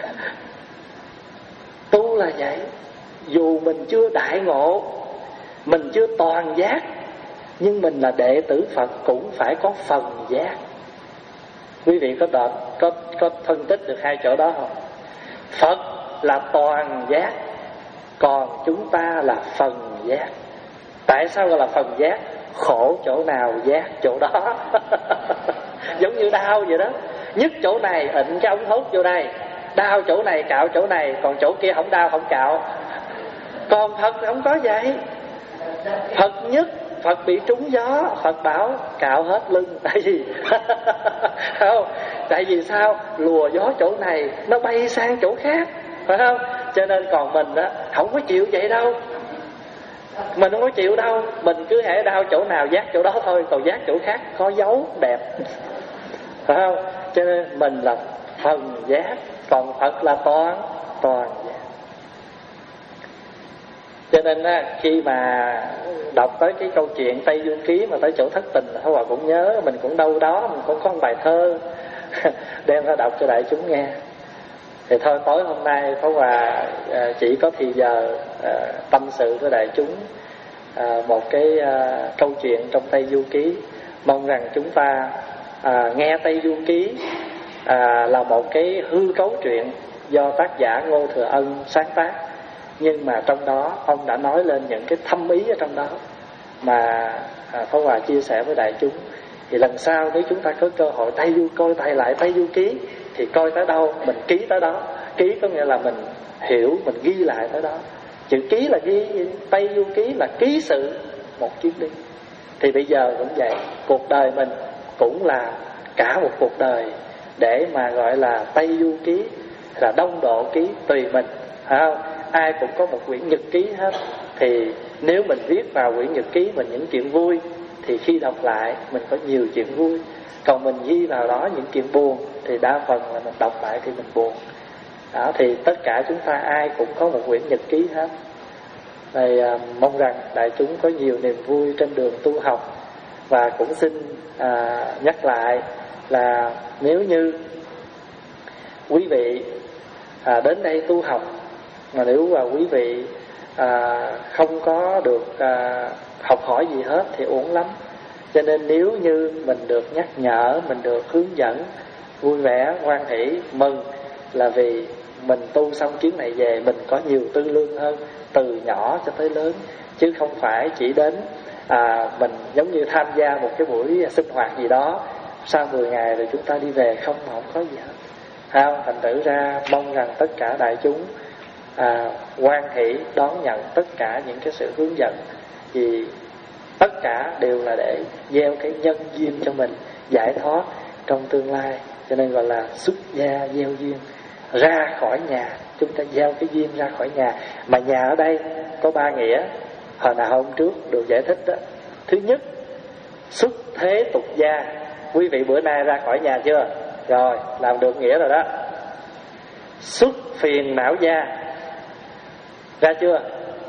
S1: Tu là vậy. Dù mình chưa đại ngộ, mình chưa toàn giác, nhưng mình là đệ tử Phật cũng phải có phần giác. Quý vị có đợt, có, có phân tích được hai chỗ đó không? Phật là toàn giác, còn chúng ta là phần giác. Tại sao gọi là phần giác? Khổ chỗ nào giác chỗ đó. Giống như đau vậy đó. Nhức chỗ này ịnh cái ống hút vô đây, đau chỗ này cạo chỗ này, còn chỗ kia không đau không cạo. Còn Phật không có vậy. Phật nhất, Phật bị trúng gió, Phật bảo cạo hết lưng. Tại vì không, tại vì sao? Lùa gió chỗ này nó bay sang chỗ khác, phải không? Cho nên còn mình á không có chịu vậy đâu. Mình không có chịu đâu. Mình cứ hễ đau chỗ nào giác chỗ đó thôi, còn giác chỗ khác có dấu đẹp, phải không? Cho nên mình là phần giác, còn Phật là toàn toàn giác. Cho nên á, khi mà đọc tới cái câu chuyện Tây Du Ký mà tới chỗ thất tình, Pháp Hòa cũng nhớ, mình cũng đâu đó mình cũng có một bài thơ đem ra đọc cho đại chúng nghe. Thì thôi tối hôm nay Pháp Hòa à, chỉ có thì giờ à, tâm sự với đại chúng à, một cái à, câu chuyện trong Tây Du Ký. Mong rằng chúng ta à, nghe Tây Du Ký à, là một cái hư cấu truyện do tác giả Ngô Thừa Ân sáng tác, nhưng mà trong đó ông đã nói lên những cái thâm ý ở trong đó mà à, Pháp Hòa chia sẻ với đại chúng. Thì lần sau nếu chúng ta có cơ hội Tây Du coi tay lại Tây Du Ký thì coi tới đâu mình ký tới đó. Ký có nghĩa là mình hiểu, mình ghi lại tới đó. Chữ ký là ghi, Tây Du Ký là ký sự một chuyến đi. Thì bây giờ cũng vậy, cuộc đời mình cũng là cả một cuộc đời để mà gọi là Tây Du Ký, là Đông Độ Ký, tùy mình, phải không? Ai cũng có một quyển nhật ký hết. Thì nếu mình viết vào quyển nhật ký mình những chuyện vui thì khi đọc lại mình có nhiều chuyện vui. Còn mình ghi vào đó những chuyện buồn thì đa phần là mình đọc lại thì mình buồn. Đó, thì tất cả chúng ta ai cũng có một quyển nhật ký hết. Thì à, mong rằng đại chúng có nhiều niềm vui trên đường tu học. Và cũng xin à, nhắc lại là nếu như quý vị à, đến đây tu học mà nếu mà quý vị à, không có được à, học hỏi gì hết thì uổng lắm. Cho nên nếu như mình được nhắc nhở, mình được hướng dẫn, vui vẻ, hoan hỷ, mừng, là vì mình tu xong chuyến này về mình có nhiều tư lương hơn, từ nhỏ cho tới lớn. Chứ không phải chỉ đến à, mình giống như tham gia một cái buổi sinh hoạt gì đó, sau mười ngày rồi chúng ta đi về không, không có gì hết. Không? Thành thử ra mong rằng tất cả đại chúng à, hoan hỷ đón nhận tất cả những cái sự hướng dẫn, vì tất cả đều là để gieo cái nhân duyên cho mình giải thoát trong tương lai. Cho nên gọi là xuất gia gieo duyên. Ra khỏi nhà, chúng ta gieo cái duyên ra khỏi nhà. Mà nhà ở đây có ba nghĩa, hồi nào hôm trước được giải thích đó. Thứ nhất, xuất thế tục gia. Quý vị bữa nay ra khỏi nhà chưa? Rồi, làm được nghĩa rồi đó. Xuất phiền não gia, ra chưa?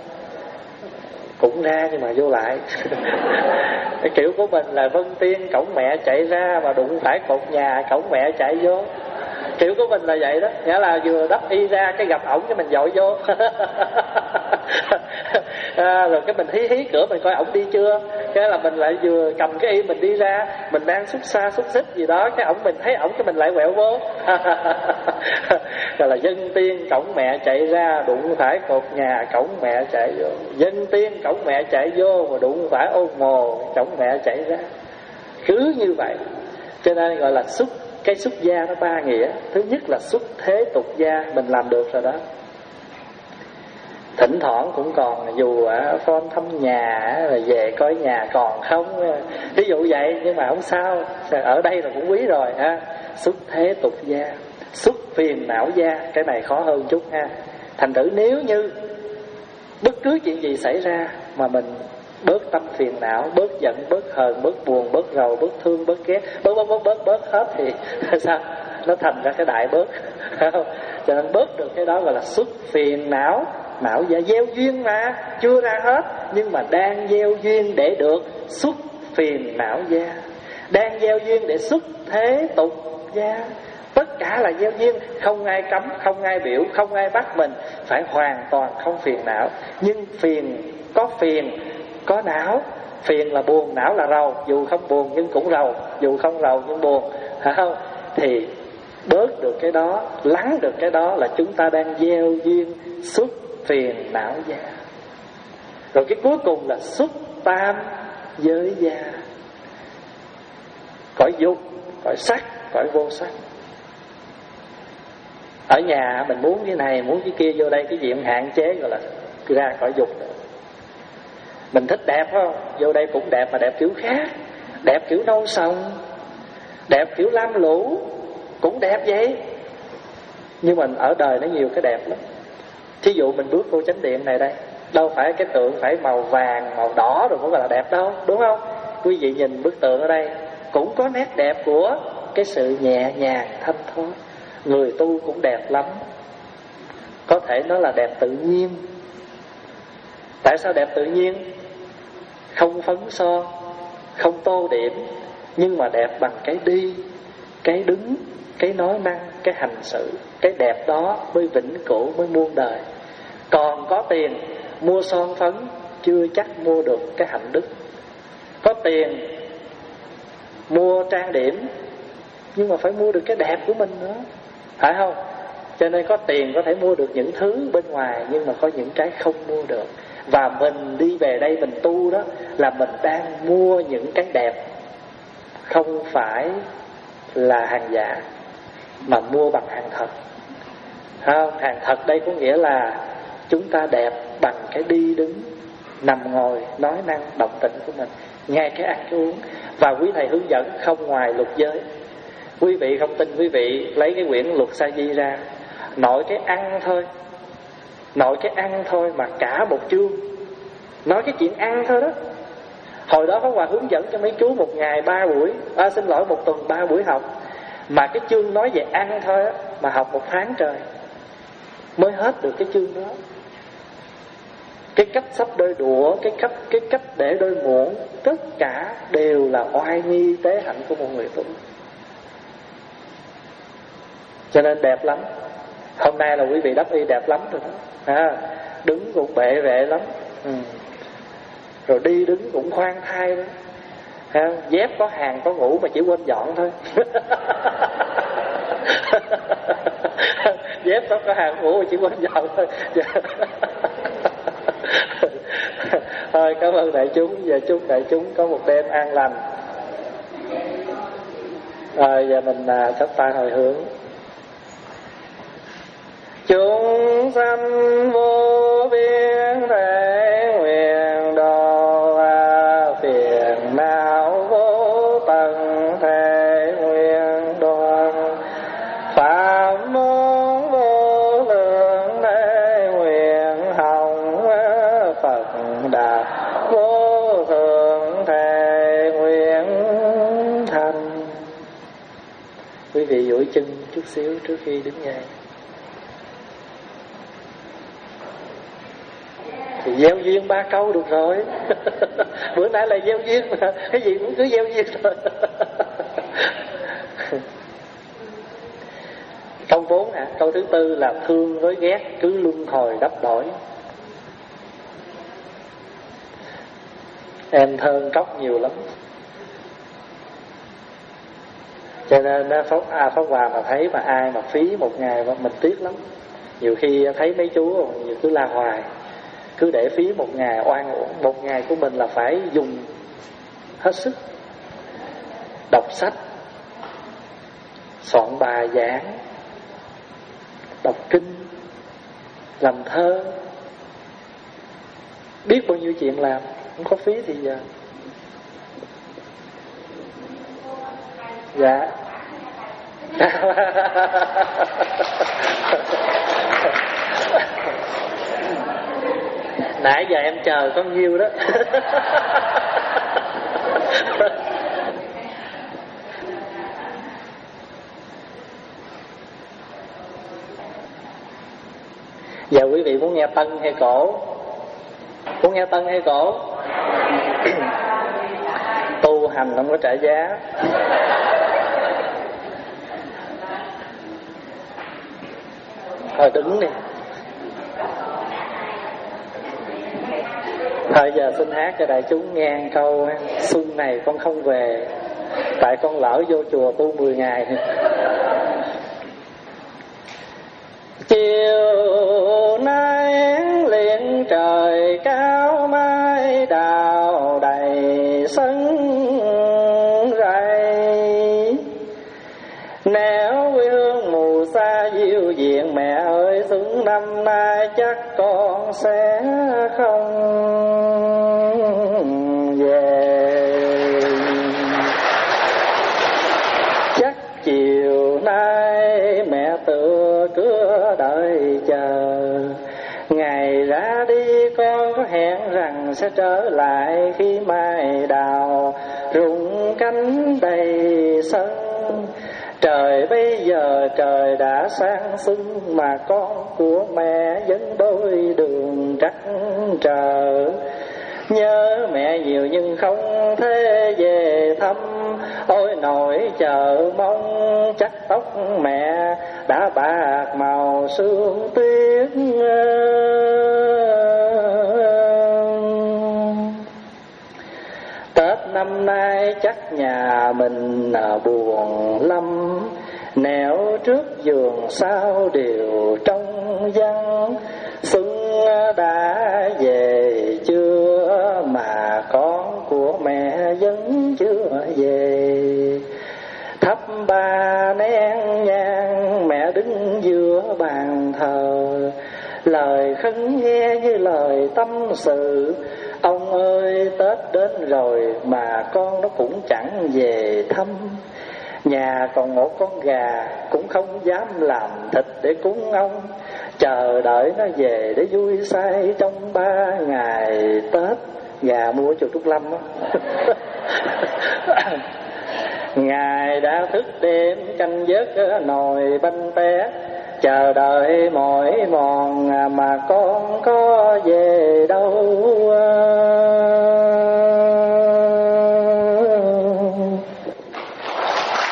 S1: Cũng ra nhưng mà vô lại. Cái kiểu của mình là Vân Tiên cổng mẹ chạy ra mà đụng phải cột nhà, cổng mẹ chạy vô. Kiểu của mình là vậy đó, nghĩa là vừa đắp y ra cái gặp ổng cái mình dội vô. À, rồi cái mình hí hí cửa mình coi ổng đi chưa, cái là mình lại vừa cầm cái y mình đi ra, mình đang xúc xa xúc xích gì đó, cái ổng mình thấy ổng cái mình lại quẹo vô. Rồi là dân tiên cổng mẹ chạy ra, đụng phải cột nhà cổng mẹ chạy vô, dân tiên cổng mẹ chạy vô mà đụng phải ô mồ cổng mẹ chạy ra. Cứ như vậy. Cho nên gọi là xuất, cái xuất gia nó ba nghĩa. Thứ nhất là xuất thế tục gia, mình làm được rồi đó. Thỉnh thoảng cũng còn dù ở phone thăm nhà rồi về coi nhà còn không, ví dụ vậy, nhưng mà không sao, ở đây là cũng quý rồi ha. Xuất thế tục gia, xuất phiền não gia, cái này khó hơn chút ha. Thành thử nếu như bất cứ chuyện gì xảy ra mà mình bớt tâm phiền não, bớt giận, bớt hờn, bớt buồn, bớt rầu, bớt thương, bớt ghét, bớt bớt bớt bớt bớt hết thì sao? Nó thành ra cái đại bớt. Cho nên bớt được cái đó gọi là xuất phiền não. Não gia gieo duyên mà chưa ra hết, nhưng mà đang gieo duyên để được xuất phiền não gia, đang gieo duyên để xuất thế tục gia. Tất cả là gieo duyên, không ai cấm, không ai biểu, không ai bắt mình phải hoàn toàn không phiền não. Nhưng phiền, có phiền, có não. Phiền là buồn, não là rầu, dù không buồn nhưng cũng rầu, dù không rầu nhưng buồn, phải không? Thì bớt được cái đó, lắng được cái đó là chúng ta đang gieo duyên xuất phiền não gia. Rồi cái cuối cùng là xuất tam giới gia, cõi dục, cõi sắc, cõi vô sắc. Ở nhà mình muốn cái này, muốn cái kia, vô đây cái gì cũng hạn chế, gọi là ra cõi dục. Mình thích đẹp không? Vô đây cũng đẹp mà đẹp kiểu khác. Đẹp kiểu nâu sòng, đẹp kiểu lam lũ, cũng đẹp vậy. Nhưng mà ở đời nó nhiều cái đẹp lắm. Thí dụ mình bước vô chánh điện này đây, đâu phải cái tượng phải màu vàng, màu đỏ rồi cũng gọi là đẹp đâu, đúng không? Quý vị nhìn bức tượng ở đây cũng có nét đẹp của cái sự nhẹ nhàng thanh thoát. Người tu cũng đẹp lắm. Có thể nó là đẹp tự nhiên. Tại sao đẹp tự nhiên? Không phấn son, không tô điểm, nhưng mà đẹp bằng cái đi, cái đứng, cái nói năng, cái hành xử. Cái đẹp đó mới vĩnh cửu, mới muôn đời. Còn có tiền mua son phấn chưa chắc mua được cái hạnh đức. Có tiền mua trang điểm, nhưng mà phải mua được cái đẹp của mình nữa, phải không? Cho nên có tiền có thể mua được những thứ bên ngoài, nhưng mà có những cái không mua được. Và mình đi về đây mình tu đó là mình đang mua những cái đẹp, không phải là hàng giả, mà mua bằng hàng thật. Không? Hàng thật đây có nghĩa là chúng ta đẹp bằng cái đi đứng, nằm ngồi, nói năng, động tĩnh của mình, ngay cái ăn cái uống. Và quý thầy hướng dẫn không ngoài luật giới. Quý vị không tin, quý vị lấy cái quyển luật sa di ra, nội cái ăn thôi, nội cái ăn thôi mà cả một chương nói cái chuyện ăn thôi đó. Hồi đó Pháp Hòa hướng dẫn cho mấy chú một ngày ba buổi, à, xin lỗi một tuần ba buổi học, mà cái chương nói về ăn thôi đó, mà học một tháng trời mới hết được cái chương đó. Cái cách sắp đôi đũa, cái cách cái cách để đôi muỗng, tất cả đều là oai nghi tế hạnh của một người tu. Cho nên đẹp lắm. Hôm nay là quý vị đắp y đẹp lắm rồi đó. À, đứng cũng bệ vệ lắm. Ừ. Rồi đi đứng cũng khoan thai đó. À, dép có hàng có ngủ mà chỉ quên dọn thôi. Dép có có hàng ngủ mà chỉ quên dọn thôi. Thôi cảm ơn đại chúng. Và chúc đại chúng có một đêm an lành. Rồi giờ mình à, chắp tay hồi hướng. Chúng sanh vô biên thể nguyện độ phiền não vô tận thể nguyện đoạn phạm môn vô lượng thể nguyện hồng Phật đạo vô thượng thể nguyện thành. Quý vị duỗi chân chút xíu trước khi đứng dậy. Thì gieo duyên ba câu được rồi. Bữa nãy là gieo duyên mà, cái gì cũng cứ gieo duyên thôi. Câu bốn hả? Câu thứ tư là thương với ghét cứ luân hồi đắp đổi. em thơn cốc nhiều lắm. Cho nên Pháp, à, Pháp Hòa mà thấy mà ai mà phí một ngày mà mình tiếc lắm. Nhiều khi thấy mấy chú nhiều cứ la hoài, cứ để phí một ngày oan uổng. Một ngày của mình là phải dùng hết sức, đọc sách, soạn bài giảng, đọc kinh, làm thơ, biết bao nhiêu chuyện làm, không có phí thì giờ. Dạ. Nãy giờ em chờ có nhiêu đó. Giờ quý vị muốn nghe tân hay cổ? Muốn nghe tân hay cổ? Tu hành không có trả giá. Thôi đứng đi. Thôi giờ xin hát cho đại chúng nghe câu xuân này con không về, tại con lỡ vô chùa tu mười ngày. Chiều nay liền trời cao, mai đào đầy sân rây. Nếu quê hương mù xa diệu diện, mẹ ơi xuân năm nay chắc con sẽ không về. Chắc chiều nay mẹ tựa cửa đợi chờ, ngày ra đi con có hẹn rằng sẽ trở lại khi mai đào rụng cánh đầy sân. Trời bây giờ trời đã sang xuân, mà con của mẹ vẫn đôi đường trắng trở. Nhớ mẹ nhiều nhưng không thể về thăm, ôi nỗi chờ mong chắc tóc mẹ đã bạc màu sương tuyết. Tết năm nay chắc nhà mình buồn lắm, nẻo trước giường sau đều trong vắng. Xuân đã về chưa mà con của mẹ vẫn chưa về. Thắp ba nén nhang mẹ đứng giữa bàn thờ, lời khấn nghe như lời tâm sự. Ông ơi Tết đến rồi mà con nó cũng chẳng về thăm. Nhà còn một con gà cũng không dám làm thịt để cúng ông, chờ đợi nó về để vui say trong ba ngày Tết. Gà mua ở chùa Trúc Lâm đó. Ngài đã thức đêm canh giấc nồi bánh té, chờ đợi mỏi mòn mà con có về đâu.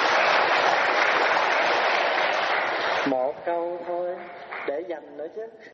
S1: Một câu thôi để dành nữa chứ.